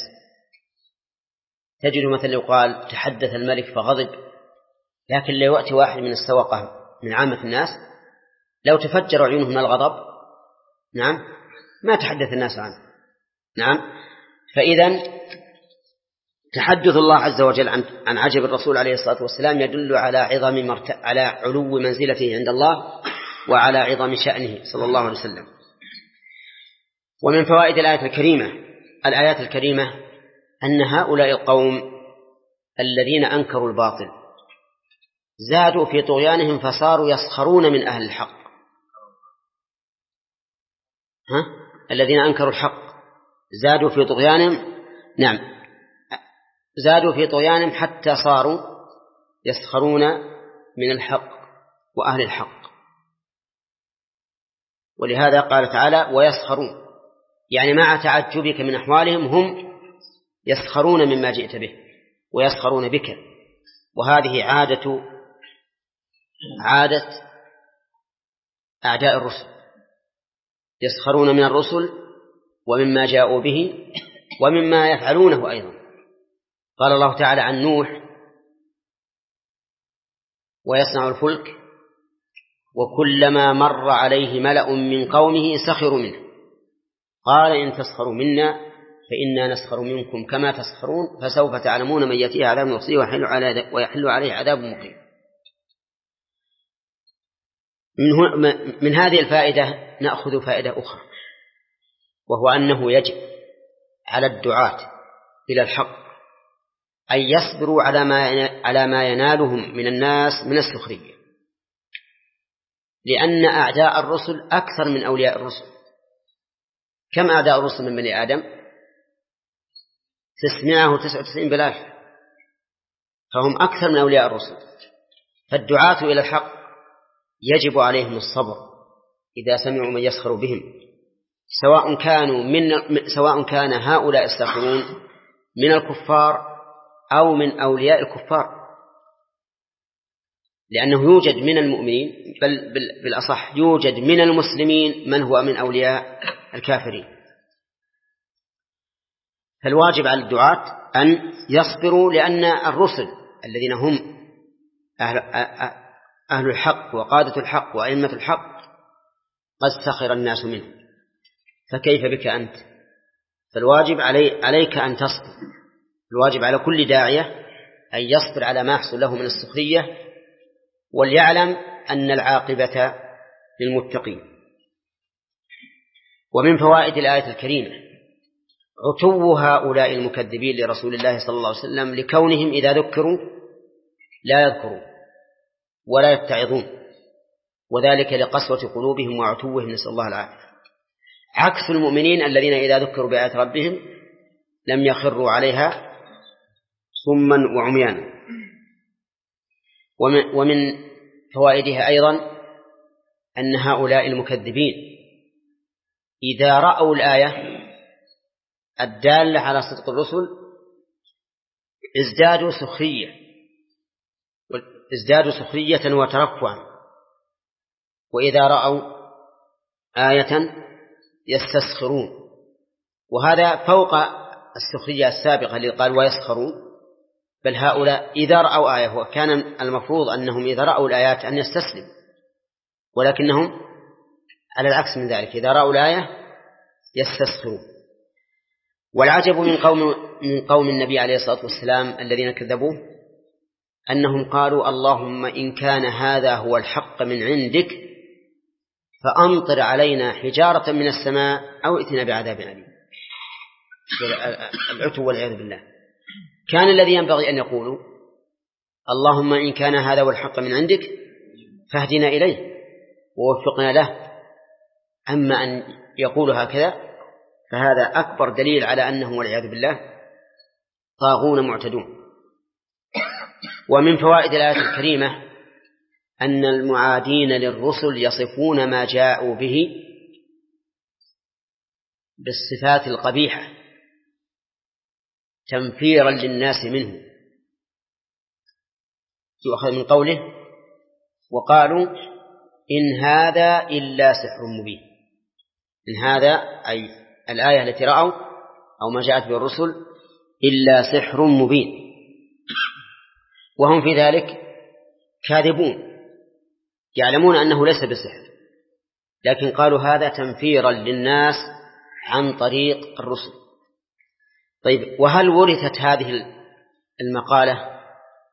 تجد مثلا يقال تحدث الملك فغضب، لكن لو يأتي واحد من السوقة من عامة الناس لو تفجر عيونه من الغضب نعم ما تحدث الناس عنه. نعم. فإذا تحدث الله عز وجل عن عجب الرسول عليه الصلاة والسلام يدل على على علو منزلته عند الله وعلى عظم شأنه صلى الله عليه وسلم. ومن فوائد الآيات الكريمة أن هؤلاء القوم الذين أنكروا الباطل زادوا في طغيانهم فصاروا يسخرون من أهل الحق. الذين أنكروا الحق زادوا في طغيانهم، نعم زادوا في طغيانهم حتى صاروا يسخرون من الحق وأهل الحق. ولهذا قال تعالى ويسخرون، يعني مع تعجبك من أحوالهم هم يسخرون مما جئت به ويسخرون بك. وهذه عادة أعداء الرسل، يسخرون من الرسل ومما جاءوا به ومما يفعلونه أيضا. قال الله تعالى عن نوح ويصنع الفلك وكلما مر عليه ملأ من قومه سخروا منه قال إن تسخروا منا فإنا نسخر منكم كما تسخرون فسوف تعلمون من يأتيه عذاب يخزيه ويحل عليه عذاب مقيم. من هذه الفائدة نأخذ فائدة أخرى، وهو أنه يجب على الدعاة إلى الحق أن يصبروا على ما ينالهم من الناس من السخرية، لأن أعداء الرسل أكثر من أولياء الرسل. كم أعداء الرسل من بني آدم؟ 999 بلاف، فهم أكثر من أولياء الرسل. فالدعاة إلى الحق يجب عليهم الصبر إذا سمعوا من يسخر بهم، سواء كان هؤلاء الساخرون من الكفار أو من أولياء الكفار، لأنه يوجد من المؤمنين بل بالأصح يوجد من المسلمين من هو من أولياء الكافرين. فالواجب على الدعاة أن يصبروا، لأن الرسل الذين هم أهل الحق وقادة الحق وأئمة الحق قد سخر الناس منه، فكيف بك أنت؟ فالواجب عليك أن تصبر. الواجب على كل داعية أن يصبر على ما يحصل له من السخرية، وليعلم أن العاقبة للمتقين. ومن فوائد الآية الكريمة عتو هؤلاء المكذبين لرسول الله صلى الله عليه وسلم لكونهم إذا ذكروا لا يذكرون ولا يتعظون، وذلك لقسوة قلوبهم وعتوهم، نسأل الله العافية، عكس المؤمنين الذين إذا ذكروا بآيات ربهم لم يخروا عليها صما وعميانا. ومن فوائدها أيضا أن هؤلاء المكذبين إذا رأوا الآية الدالة على صدق الرسل ازدادوا سخرية وترفعا، وإذا رأوا آية يستسخرون، وهذا فوق السخرية السابقة اللي قال ويسخرون. بل هؤلاء إذا رأوا آية، وكان المفروض أنهم إذا رأوا الآيات أن يستسلموا، ولكنهم على العكس من ذلك، إذا رأوا الآية يستسخرون. والعجب من قوم النبي عليه الصلاة والسلام الذين كذبوه أنهم قالوا اللهم إن كان هذا هو الحق من عندك فأمطر علينا حجارة من السماء أو ائتنا بعذاب أليم. العتو والعياذ بالله. كان الذي ينبغي أن يقولوا اللهم إن كان هذا هو الحق من عندك فاهدنا إليه ووفقنا له. أما أن يقولوا هكذا فهذا أكبر دليل على أنهم والعياذ بالله طاغون معتدون. ومن فوائد الآية الكريمة أن المعادين للرسل يصفون ما جاءوا به بالصفات القبيحة تنفيرا للناس منه، يؤخذ من قوله وقالوا إن هذا إلا سحر مبين. إن هذا أي الآية التي رأوا أو ما جاءت به الرسل إلا سحر مبين، وهم في ذلك كاذبون، يعلمون أنه ليس بسحر، لكن قالوا هذا تنفيرا للناس عن طريق الرسل. طيب، وهل ورثت هذه المقالة؟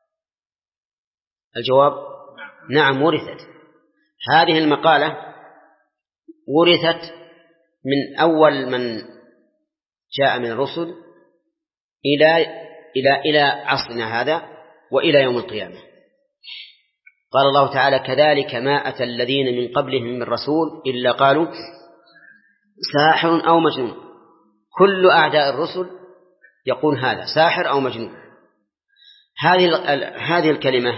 الجواب نعم ورثت. هذه المقالة ورثت من أول من جاء من الرسل إلى عصرنا هذا وإلى يوم القيامة. قال الله تعالى: كذلك ما أتى الذين من قبلهم من رسول إلا قالوا ساحر أو مجنون. كل أعداء الرسل يقول هذا ساحر أو مجنون. هذه الكلمة،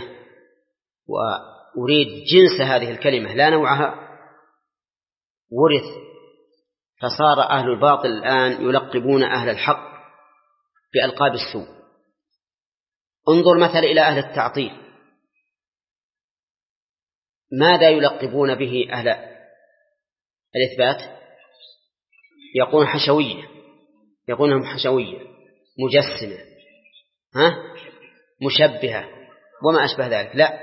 وأريد جنس هذه الكلمة لا نوعها، ورث، فصار أهل الباطل الآن يلقبون أهل الحق بألقاب السوء. انظر مثلا إلى أهل التعطيل، ماذا يلقبون به أهل الإثبات؟ يقولون حشوية، يقولونهم حشوية، مجسمة، مشبهة وما أشبه ذلك. لا،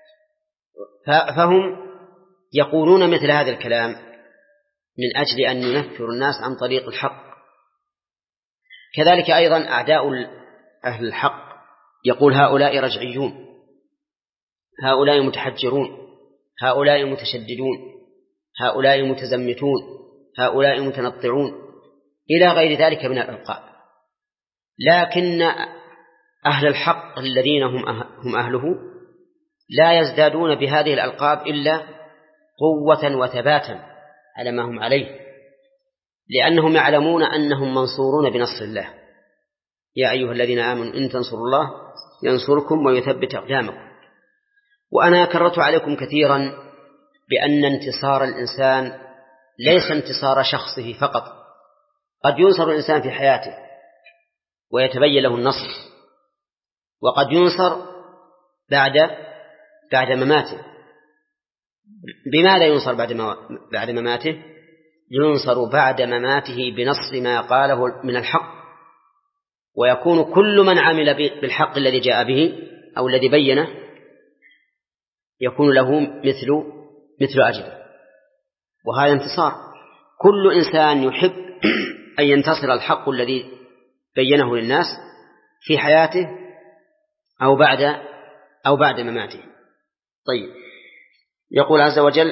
فهم يقولون مثل هذا الكلام من أجل أن ينفروا الناس عن طريق الحق. كذلك أيضا أعداء أهل الحق يقول هؤلاء رجعيون، هؤلاء متحجرون، هؤلاء متشددون، هؤلاء متزمتون، هؤلاء متنطعون، إلى غير ذلك من الألقاب. لكن أهل الحق الذين هم أهله لا يزدادون بهذه الألقاب إلا قوة وثباتا على ما هم عليه، لأنهم يعلمون أنهم منصورون بنصر الله. يا أيها الذين آمنوا إن تنصروا الله ينصركم ويثبت أقدامكم. وأنا كررت عليكم كثيرا بأن انتصار الإنسان ليس انتصار شخصه فقط، قد ينصر الإنسان في حياته ويتبين له النصر، وقد ينصر بعد مماته. بماذا ينصر بعد مماته؟ ينصر بعد مماته بنصر ما قاله من الحق، ويكون كل من عمل بالحق الذي جاء به أو الذي بينه يكون له مثل أجره، وهذا انتصار. كل إنسان يحب أن ينتصر الحق الذي بينه للناس في حياته أو بعد مماته. طيب، يقول عز وجل: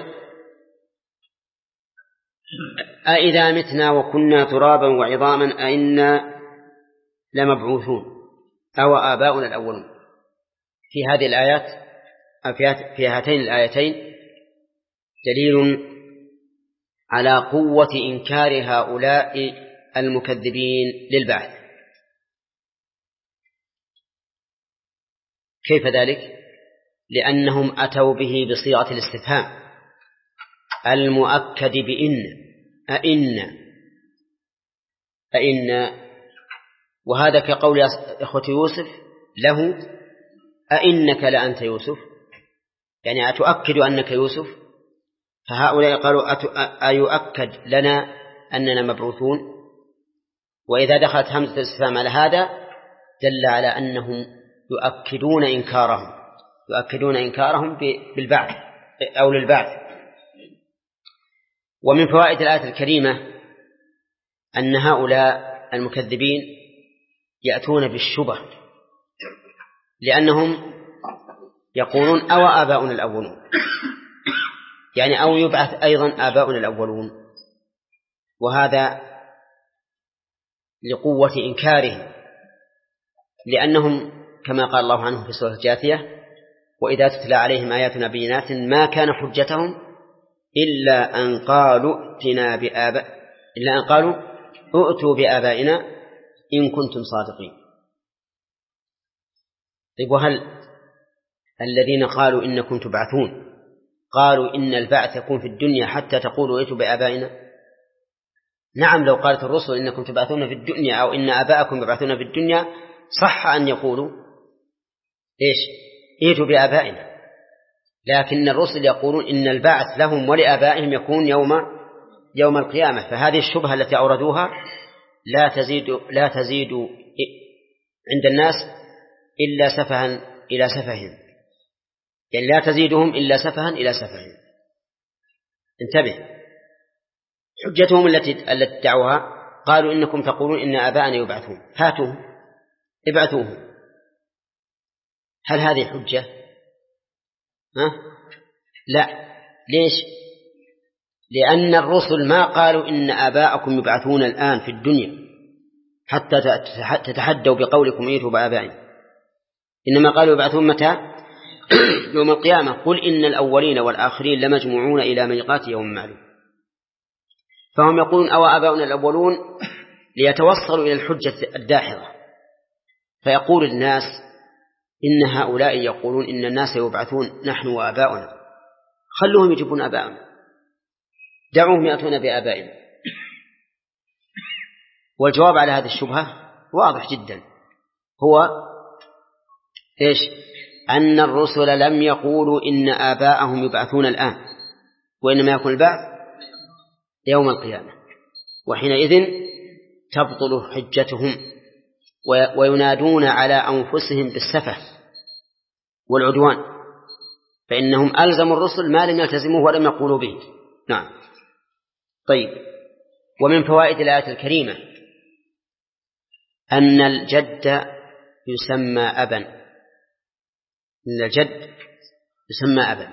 أإذا متنا وكنا ترابا وعظاما أإنا لمبعوثون أو آباؤنا الأولون. في هذه الآيات، في هاتين الآيتين دليل على قوة إنكار هؤلاء المكذبين للبعث. كيف ذلك؟ لأنهم أتوا به بصيغة الاستفهام المؤكد بإن، أئن، وهذا كقول إخوة يوسف له: أئنك لأنت يوسف، يعني أتؤكد أنك يوسف. فهؤلاء قالوا: أيؤكد لنا أننا مبعوثون. وإذا دخلت همزة الاستفهام على هذا دل على أنهم يؤكدون إنكارهم بالبعث أو للبعث. ومن فوائد الآية الكريمة أن هؤلاء المكذبين يأتون بالشبه، لأنهم يقولون: أو آباؤنا الأولون، يعني أو يبعث أيضا آباؤنا الأولون، وهذا لقوة إنكارهم، لأنهم كما قال الله عنهم في سورة الجاثية: وإذا تتلى عليهم آياتنا بينات ما كان حجتهم إلا أن قالوا ائتوا بآبائنا إن كنتم صادقين. طيب، وهل الذين قالوا إنكم تبعثون قالوا إن البعث يكون في الدنيا حتى تقولوا ائتوا بآبائنا؟ نعم، لو قالت الرسل إنكم تبعثون في الدنيا أو إن آباءكم يبعثون في الدنيا صح أن يقولوا ائتوا بآبائنا، لكن الرسل يقولون إن البعث لهم ولآبائهم يكون يوم القيامة. فهذه الشبهة التي أوردوها لا تزيد عند الناس إلا سفها إلى سفهم، يعني لا تزيدهم إلا سفها إلى سفهم. انتبه، حجتهم التي ادعوها قالوا إنكم تقولون إن آباءنا يبعثون، هاتوهم ابعثوهم. هل هذه حجة؟ لا. ليش؟ لأن الرسل ما قالوا إن آباءكم يبعثون الآن في الدنيا حتى تتحدوا بقولكم ايتوا بآبائنا، إنما قالوا يبعثون متى؟ يوم القيامة. قل إن الأولين والآخرين لمجموعون إلى ميقات يوم معلوم. فهم يقولون أو آباؤنا الأولون ليتوصلوا إلى الحجة الداحضة، فيقول الناس إن هؤلاء يقولون إن الناس يبعثون نحن وآباؤنا، خلوهم يجيبون آباؤنا، دعوهم يأتون بآبائنا. والجواب على هذه الشبهة واضح جدا، هو إيش؟ أن الرسل لم يقولوا إن آباءهم يبعثون الآن، وإنما يكون البعث يوم القيامة، وحينئذ تبطل حجتهم وينادون على أنفسهم بالسفه والعدوان، فإنهم ألزموا الرسل ما لم يلتزموه ولم يقولوا به. نعم. طيب، ومن فوائد الآية الكريمة أن الجد يسمى أبا، إن الجد يسمى أبا،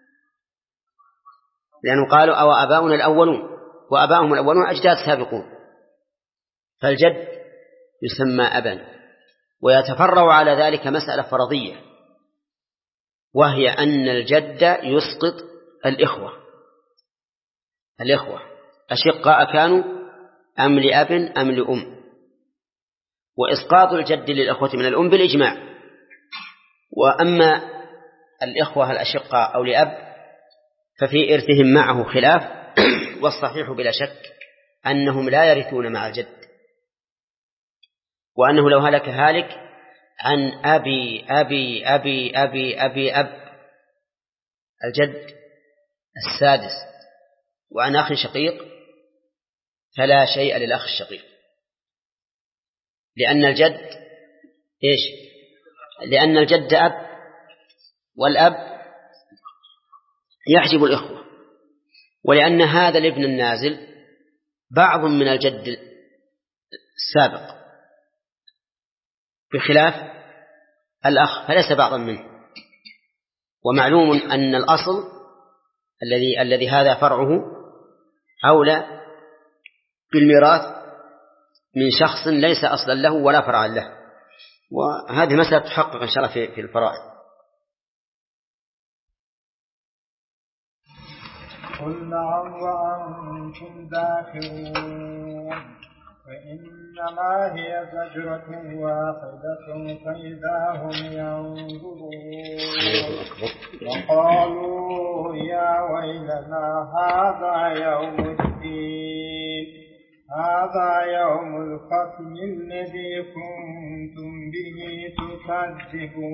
لأنه قالوا أو آباؤنا الأولون، وآباؤهم الأولون أجداد سابقون، فالجد يسمى أبا. ويتفرع على ذلك مسألة فرضية، وهي أن الجد يسقط الإخوة أشقاء كانوا أم لأب أم لأم، وإسقاط الجد للإخوة من الأم بالإجماع. وأما الإخوة الأشقاء أو لأب ففي إرثهم معه خلاف، والصحيح بلا شك أنهم لا يرثون مع الجد، وأنه لو هلك هالك عن أبي أبي أبي أبي أبي أب الجد السادس وعن أخ شقيق فلا شيء للأخ الشقيق، لأن الجد إيش؟ لأن الجد أب، والأب يحجب الإخوة، ولأن هذا الابن النازل بعض من الجد السابق بخلاف الأخ فليس بعضا منه. ومعلوم أن الأصل الذي هذا فرعه أولى بالميراث من شخص ليس أصلا له ولا فرعا له، وهذه مسألة تحقق إن شاء الله في الفرائض. قل نعم وأنتم داخلون، فإنما هي زجرة واحدة فإذا هم ينظرون. وقالوا يا ويلنا هذا يوم الدين، هذا يوم الفصل الذي كنتم به تكذبون.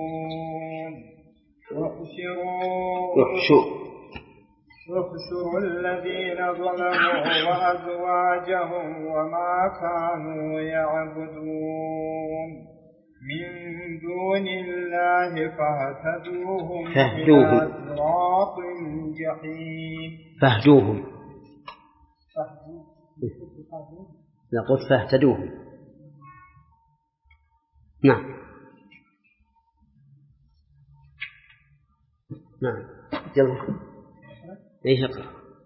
احشروا الذين ظلموا وأزواجهم وما كانوا يعبدون من دون الله فاهدوهم إلى صراط الجحيم. فاهدوهم نقول فاهتدوهم. نعم يلا ايه اقرأ.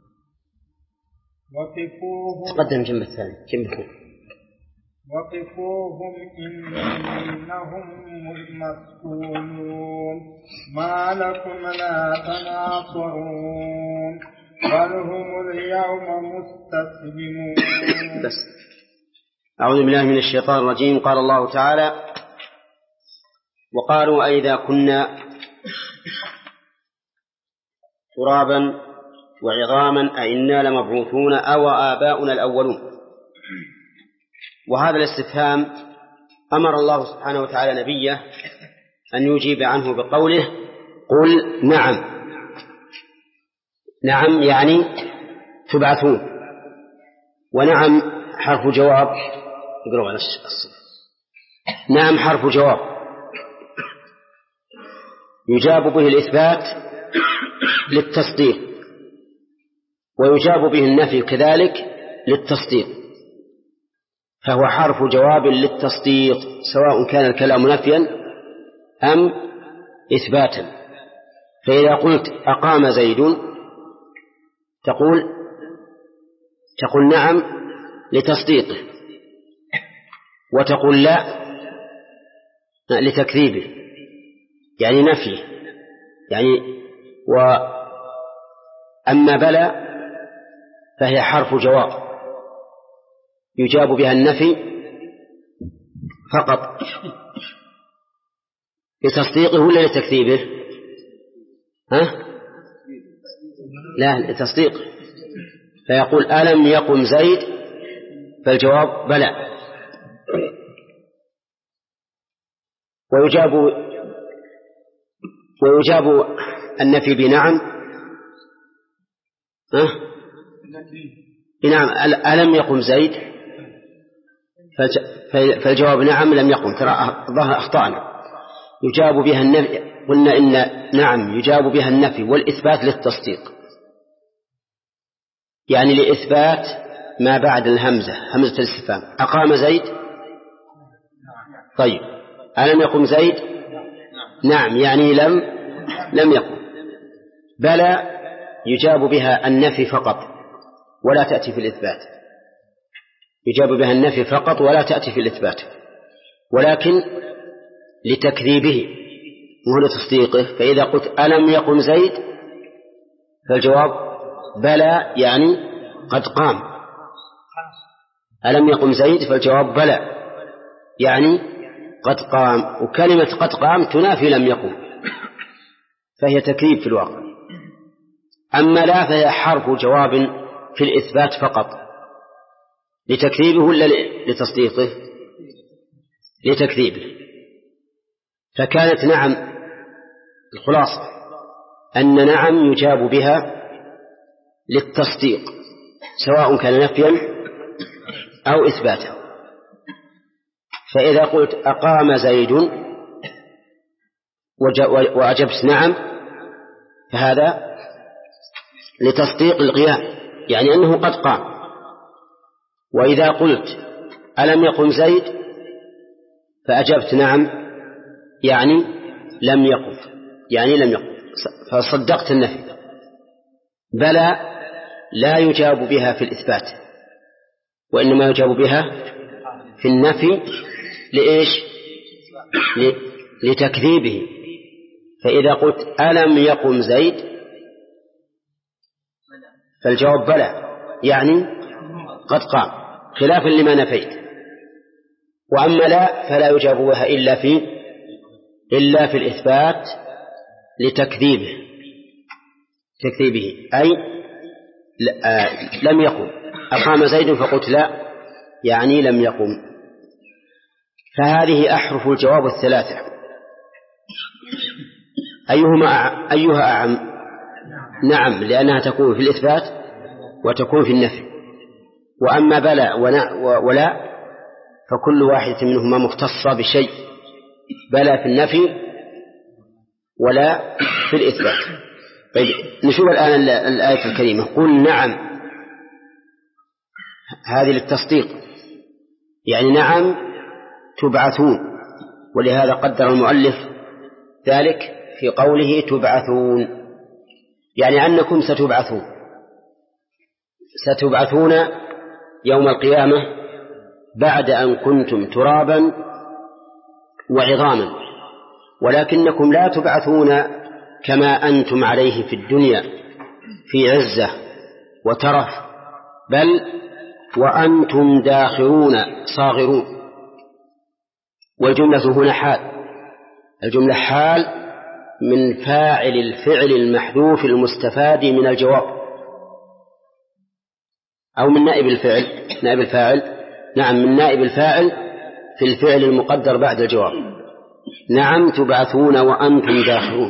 تقدم جنب الثاني جنبكم. وقفوهم إنهم مسؤولون ما لكم لا تناصرون بل هم اليوم مستسلمون. بس أعوذ بالله من الشيطان الرجيم. قال الله تعالى وقالوا أئذا كنا ترابا وعظاما أئنا لمبعوثون أو آباؤنا الأولون. وهذا الاستفهام أمر الله سبحانه وتعالى نبيه أن يجيب عنه بقوله قل نعم. نعم يعني تبعثون. ونعم حرف جواب. اقرأوا على الصف. نعم حرف جواب يجاب به الإثبات للتصديق، ويجاب به النفي كذلك للتصديق، فهو حرف جواب للتصديق سواء كان الكلام نفيا أم إثباتا. فإذا قلت أقام زيد تقول نعم لتصديقه، وتقول لا لتكذيبه، يعني نفيه، يعني أما بلى فهي حرف جواب يجاب بها النفي فقط لتصديقه ولا لتكذيبه؟ لا، لتصديقه. فيقول ألم يقم زيد، فالجواب بلى. ويجاب النفي بنعم. نعم ألم يقم زيد، فالجواب نعم لم يقم. ترى ظهر أخطأنا. يجاب بها النفي، قلنا إن نعم يجاب بها النفي والإثبات للتصديق، يعني لإثبات ما بعد الهمزة، همزة الاستفهام. أقام زيد، طيب ألم يقم زيد؟ نعم يعني لم يقم. بلى يجاب بها النفي فقط ولا تأتي في الإثبات، يجاب بها النفي فقط ولا تأتي في الإثبات، ولكن لتكذيبه وهو لتصديقه. فإذا قلت ألم يقم زيد فالجواب بلى، يعني قد قام. ألم يقم زيد فالجواب بلى، يعني قد قام. وكلمة قد قام تنافي لم يقم، فهي تكذيب في الواقع. أما لا فهي حرف جواب في الإثبات فقط، لتكذيبه ولا لتصديقه؟ لتكذيبه. فكانت نعم، الخلاصة أن نعم يجاب بها للتصديق سواء كان نفيا أو إثباتا. فإذا قلت أقام زيد وأجبت نعم فهذا لتصديق القيام، يعني أنه قد قام. وإذا قلت ألم يقم زيد فأجبت نعم يعني لم يقم، فصدقت النفي. بلى لا يجاب بها في الإثبات، وإنما يجاب بها في النفي. لإيش؟ لتكذيبه. فإذا قلت ألم يقم زيد فالجواب بلى، يعني قد قام، خلافا لما نفيت. وأما لا فلا يجاب بها إلا في الإثبات لتكذيبه، أي لم يقم. أقام زيد فقلت لا، يعني لم يقم. فهذه أحرف الجواب الثلاثة، أيها أعم؟ نعم، لأنها تكون في الإثبات وتكون في النفي. وأما بلى ولا فكل واحدة منهما مختصة بشيء، بلى في النفي ولا في الإثبات. طيب نشوف الآن الآية الكريمة. قل نعم، هذه للتصديق، يعني نعم تبعثون. ولهذا قدر المؤلف ذلك في قوله تبعثون، يعني أنكم ستبعثون يوم القيامة بعد أن كنتم ترابا وعظاما، ولكنكم لا تبعثون كما أنتم عليه في الدنيا في عزة وترف، بل وأنتم داخرون صاغرون. والجملة هنا حال، الجملة حال من فاعل الفعل المحذوف المستفاد من الجواب، أو من نائب الفاعل. نعم، من نائب الفاعل في الفعل المقدر بعد الجواب. نعم تبعثون وأنتم داخرون.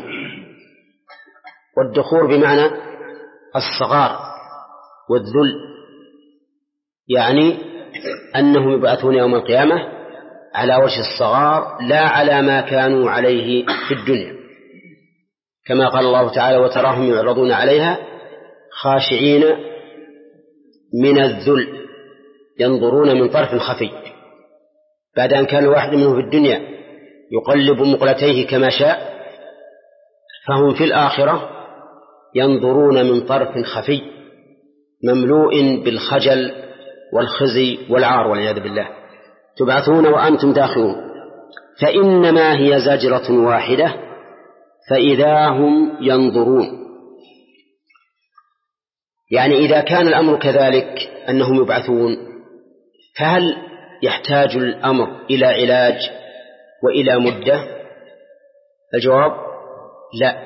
والدخور بمعنى الصغار والذل، يعني أنهم يبعثون يوم القيامة على وجه الصغار لا على ما كانوا عليه في الدنيا، كما قال الله تعالى وتراهم يعرضون عليها خاشعين من الذل ينظرون من طرف خفي، بعد أن كان الواحد منهم في الدنيا يقلب مقلتيه كما شاء، فهم في الآخرة ينظرون من طرف خفي مملوء بالخجل والخزي والعار والعياذ بالله. تبعثون وأنتم داخلون فإنما هي زجرة واحدة فإذا هم ينظرون. يعني إذا كان الأمر كذلك أنهم يبعثون، فهل يحتاج الأمر إلى علاج وإلى مدة؟ الجواب لا،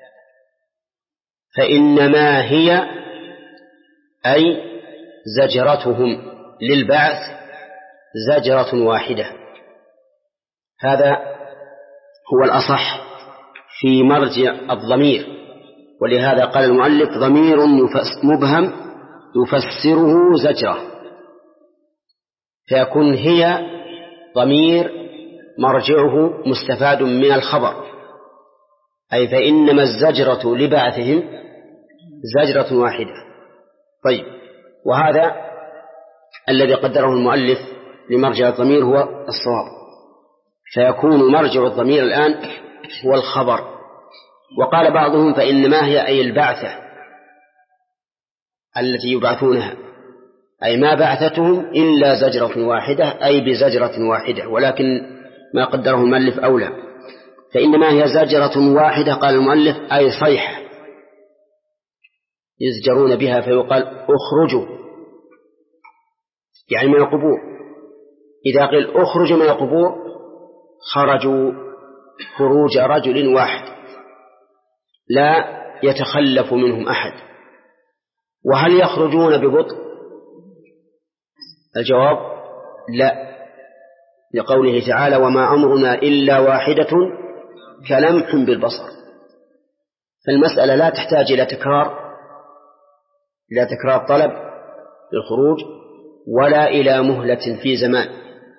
فإنما هي أي زجرتهم للبعث زجرة واحدة. هذا هو الأصح في مرجع الضمير، ولهذا قال المؤلف ضمير مبهم يفسره زجرة، فيكون هي ضمير مرجعه مستفاد من الخبر، أي فإنما الزجرة لبعثهم زجرة واحدة. طيب، وهذا الذي قدره المؤلف لمرجع الضمير هو الصواب، فيكون مرجع الضمير الآن هو الخبر. وقال بعضهم فإنما هي أي البعثة التي يبعثونها، أي ما بعثتهم إلا زجرة واحدة، أي بزجرة واحدة، ولكن ما قدره المؤلف أولى. فإنما هي زجرة واحدة قال المؤلف أي صيحة يزجرون بها، فيقال اخرجوا يعني من القبور. إذا قيل اخرجوا من القبور خرجوا خروج رجل واحد لا يتخلف منهم أحد. وهل يخرجون ببطء؟ الجواب لا، لقوله تعالى وما أمرنا إلا واحدة كلمح بالبصر. فالمسألة لا تحتاج إلى تكرار طلب للخروج ولا إلى مهلة في زمان،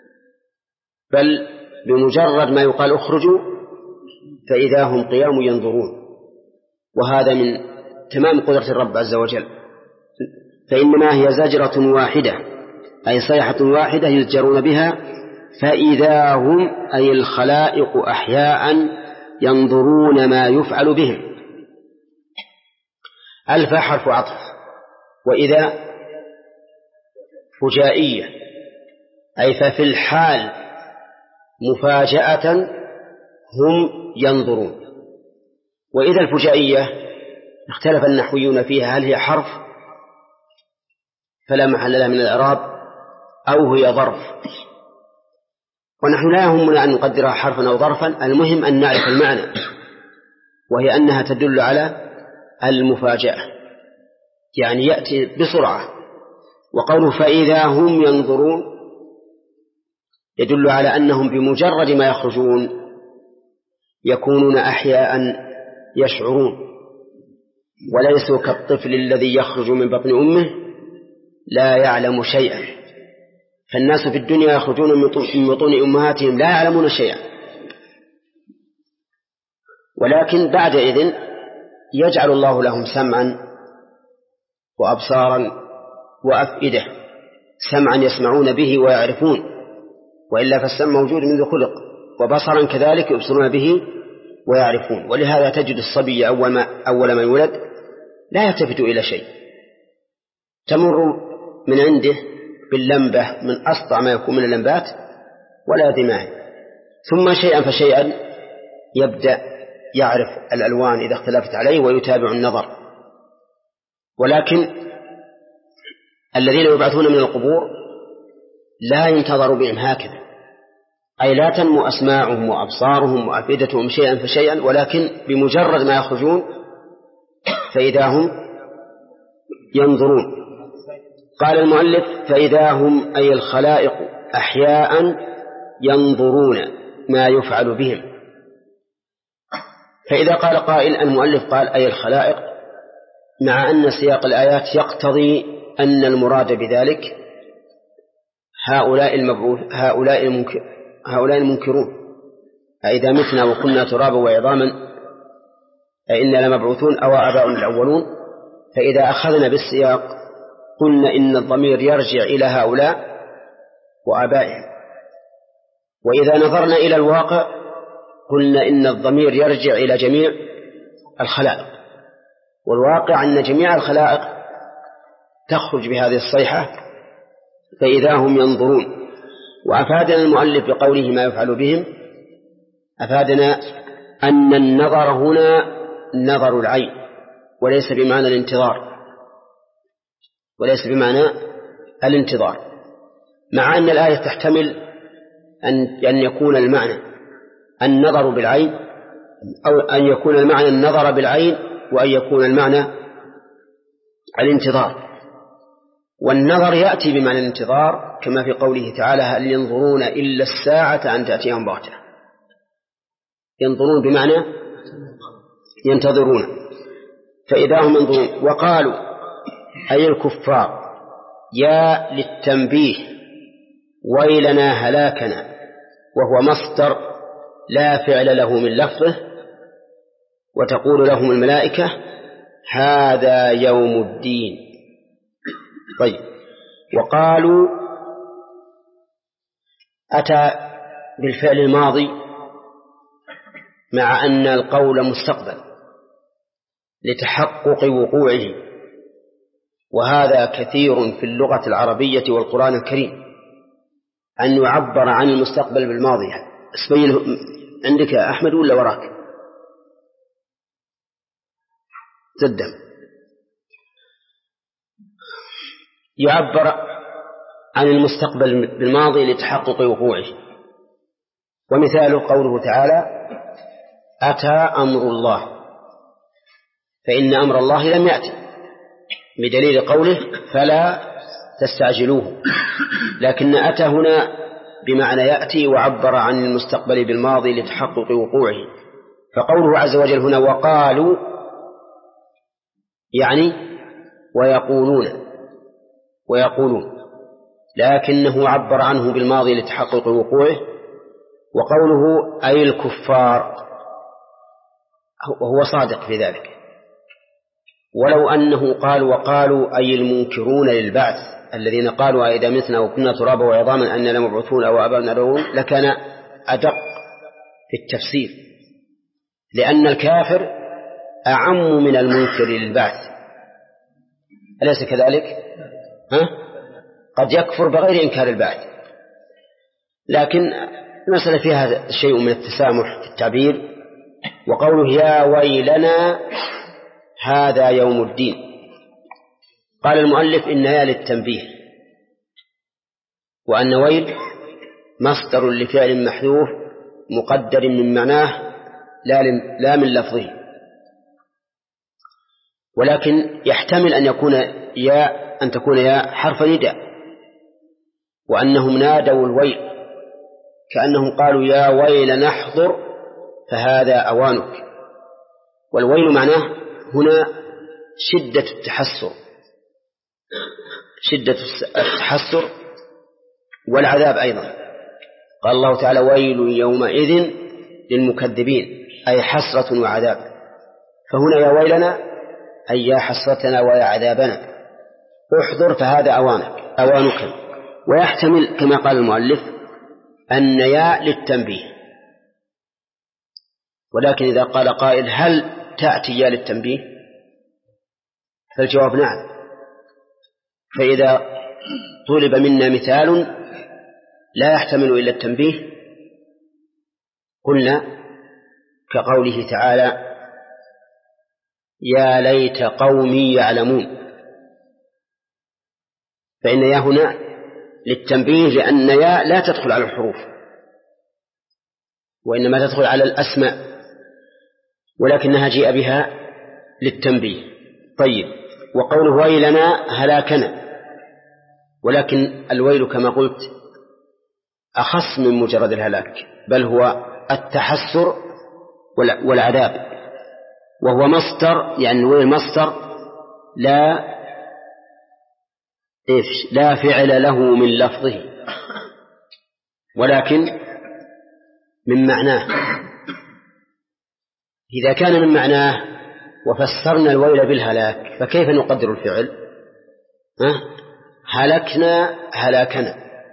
بل بمجرد ما يقال اخرجوا فإذا هم قيام ينظرون، وهذا من تمام قدرة الرب عز وجل. فإنما هي زجرة واحدة أي صيحة واحدة يزجرون بها فإذا هم أي الخلائق أحياء ينظرون ما يفعل بهم. ألف حرف عطف، وإذا فجائية أي ففي الحال مفاجأة هم ينظرون. وإذا الفجائية اختلف النحويون فيها هل هي حرف فلا محل لها من الإعراب أو هي ظرف، ونحن لا يهمنا أن نقدرها حرفا أو ظرفا، المهم أن نعرف المعنى، وهي أنها تدل على المفاجأة، يعني يأتي بسرعة. وقوله فإذا هم ينظرون يدل على أنهم بمجرد ما يخرجون يكونون أحياء يشعرون، وليسوا كالطفل الذي يخرج من بطن أمه لا يعلم شيئا. فالناس في الدنيا يخرجون من بطون أمهاتهم لا يعلمون شيئا، ولكن بعد إذن يجعل الله لهم سمعا وأبصارا وأفئدة، سمعا يسمعون به ويعرفون، وإلا فالسمع موجود منذ خلق، وبصرا كذلك يبصرون به ويعرفون. ولهذا تجد الصبي أول ما يولد لا يلتفت إلى شيء، تمر من عنده باللمبة من أسطع ما يكون من اللمبات ولا دماء، ثم شيئا فشيئا يبدأ يعرف الألوان إذا اختلفت عليه ويتابع النظر. ولكن الذين يبعثون من القبور لا ينتظر بهم هكذا، أي لا تنمو أسماعهم وأبصارهم وأفئدتهم شيئا فشيئا، ولكن بمجرد ما يخرجون فإذا هم ينظرون. قال المؤلف فإذا هم أي الخلائق أحياء ينظرون ما يفعل بهم. فإذا قال قائل المؤلف قال أي الخلائق، مع أن سياق الآيات يقتضي أن المراد بذلك هؤلاء المنكرون أئذا متنا وكنا ترابا وعظاما أئنا لمبعوثون أو آباؤنا الأولون. فإذا أخذنا بالسياق قلنا إن الضمير يرجع إلى هؤلاء وآبائهم، وإذا نظرنا إلى الواقع قلنا إن الضمير يرجع إلى جميع الخلائق، والواقع أن جميع الخلائق تخرج بهذه الصيحة فإذا هم ينظرون. وأفادنا المؤلف بقوله ما يفعل بهم، أفادنا أن النظر هنا نظر العين وليس بمعنى الانتظار، مع أن الآية تحتمل أن يكون المعنى النظر بالعين، أو أن يكون المعنى النظر بالعين، وأن يكون المعنى الانتظار. والنظر يأتي بمعنى الانتظار كما في قوله تعالى هل ينظرون إلا الساعة أن تأتيهم بغتة. ينظرون بمعنى ينتظرون، فإذا هم ينظرون. وقالوا أي الكفار يا للتنبيه ويلنا هلاكنا، وهو مصدر لا فعل له من لفظه، وتقول لهم الملائكة هذا يوم الدين. طيب، وقالوا أتى بالفعل الماضي مع أن القول مستقبل لتحقق وقوعه، وهذا كثير في اللغة العربية والقرآن الكريم أن يعبر عن المستقبل بالماضي. اسميه عندك يا أحمد ولا وراك؟ تدم يعبر عن المستقبل بالماضي لتحقق وقوعه. ومثاله قوله تعالى أتى أمر الله، فإن أمر الله لم يأتي، بدليل قوله فلا تستعجلوه. لكن أتى هنا بمعنى يأتي، وعبر عن المستقبل بالماضي لتحقق وقوعه. فقوله عز وجل هنا وقالوا يعني ويقولون، لكنه عبر عنه بالماضي لتحقق وقوعه. وقوله أي الكفار وهو صادق في ذلك، ولو أنه قال وقالوا أي المنكرون للبعث الذين قالوا إذا متنا وكنا ترابا وعظاما أننا لمبعوثون أو آباؤنا الأولون لكان أدق في التفسير، لأن الكافر أعم من المنكر للبعث، أليس كذلك؟ قد يكفر بغير إنكار البعث، لكن المسألة فيها شيء من التسامح في التعبير. وقوله يا ويلنا هذا يوم الدين، قال المؤلف إن يا للتنبيه، وأن ويل مصدر لفعل محذوف مقدر من معناه لا من لفظه، ولكن يحتمل أن تكون يا حرف نداء، وأنهم نادوا الويل كأنهم قالوا يا ويل نحضر فهذا أوانك. والويل معناه هنا شدة التحسر والعذاب أيضا. قال الله تعالى ويل يومئذ للمكذبين، أي حسرة وعذاب. فهنا يا ويلنا أي يا حسرتنا ويا عذابنا، احضر فهذا أوانك. ويحتمل كما قال المؤلف أن يا للتنبيه، ولكن إذا قال قائل هل تأتي يا للتنبيه؟ فالجواب نعم. فإذا طلب منا مثال لا يحتمل إلا التنبيه قلنا كقوله تعالى يا ليت قومي يعلمون، فإن يا هنا للتنبيه، لأن يا لا تدخل على الحروف وإنما تدخل على الأسماء، ولكنها جاء بها للتنبيه. طيب، وقوله ويلنا هلاكنا، ولكن الويل كما قلت أخص من مجرد الهلاك، بل هو التحسر والعذاب، وهو مصدر، يعني الويل مصدر لا فعل له من لفظه، ولكن من معناه. إذا كان من معناه وفسرنا الويل بالهلاك فكيف نقدر الفعل؟ هلكنا هلاكنا،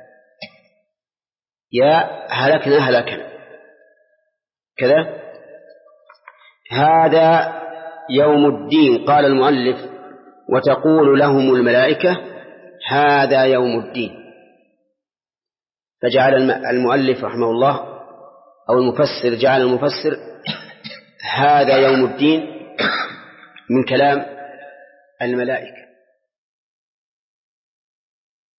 يا هلكنا هلاكنا كذا. هذا يوم الدين. قال المؤلف وتقول لهم الملائكة هذا يوم الدين، فجعل المؤلف رحمه الله أو المفسر جعل المفسر هذا يوم الدين من كلام الملائكة،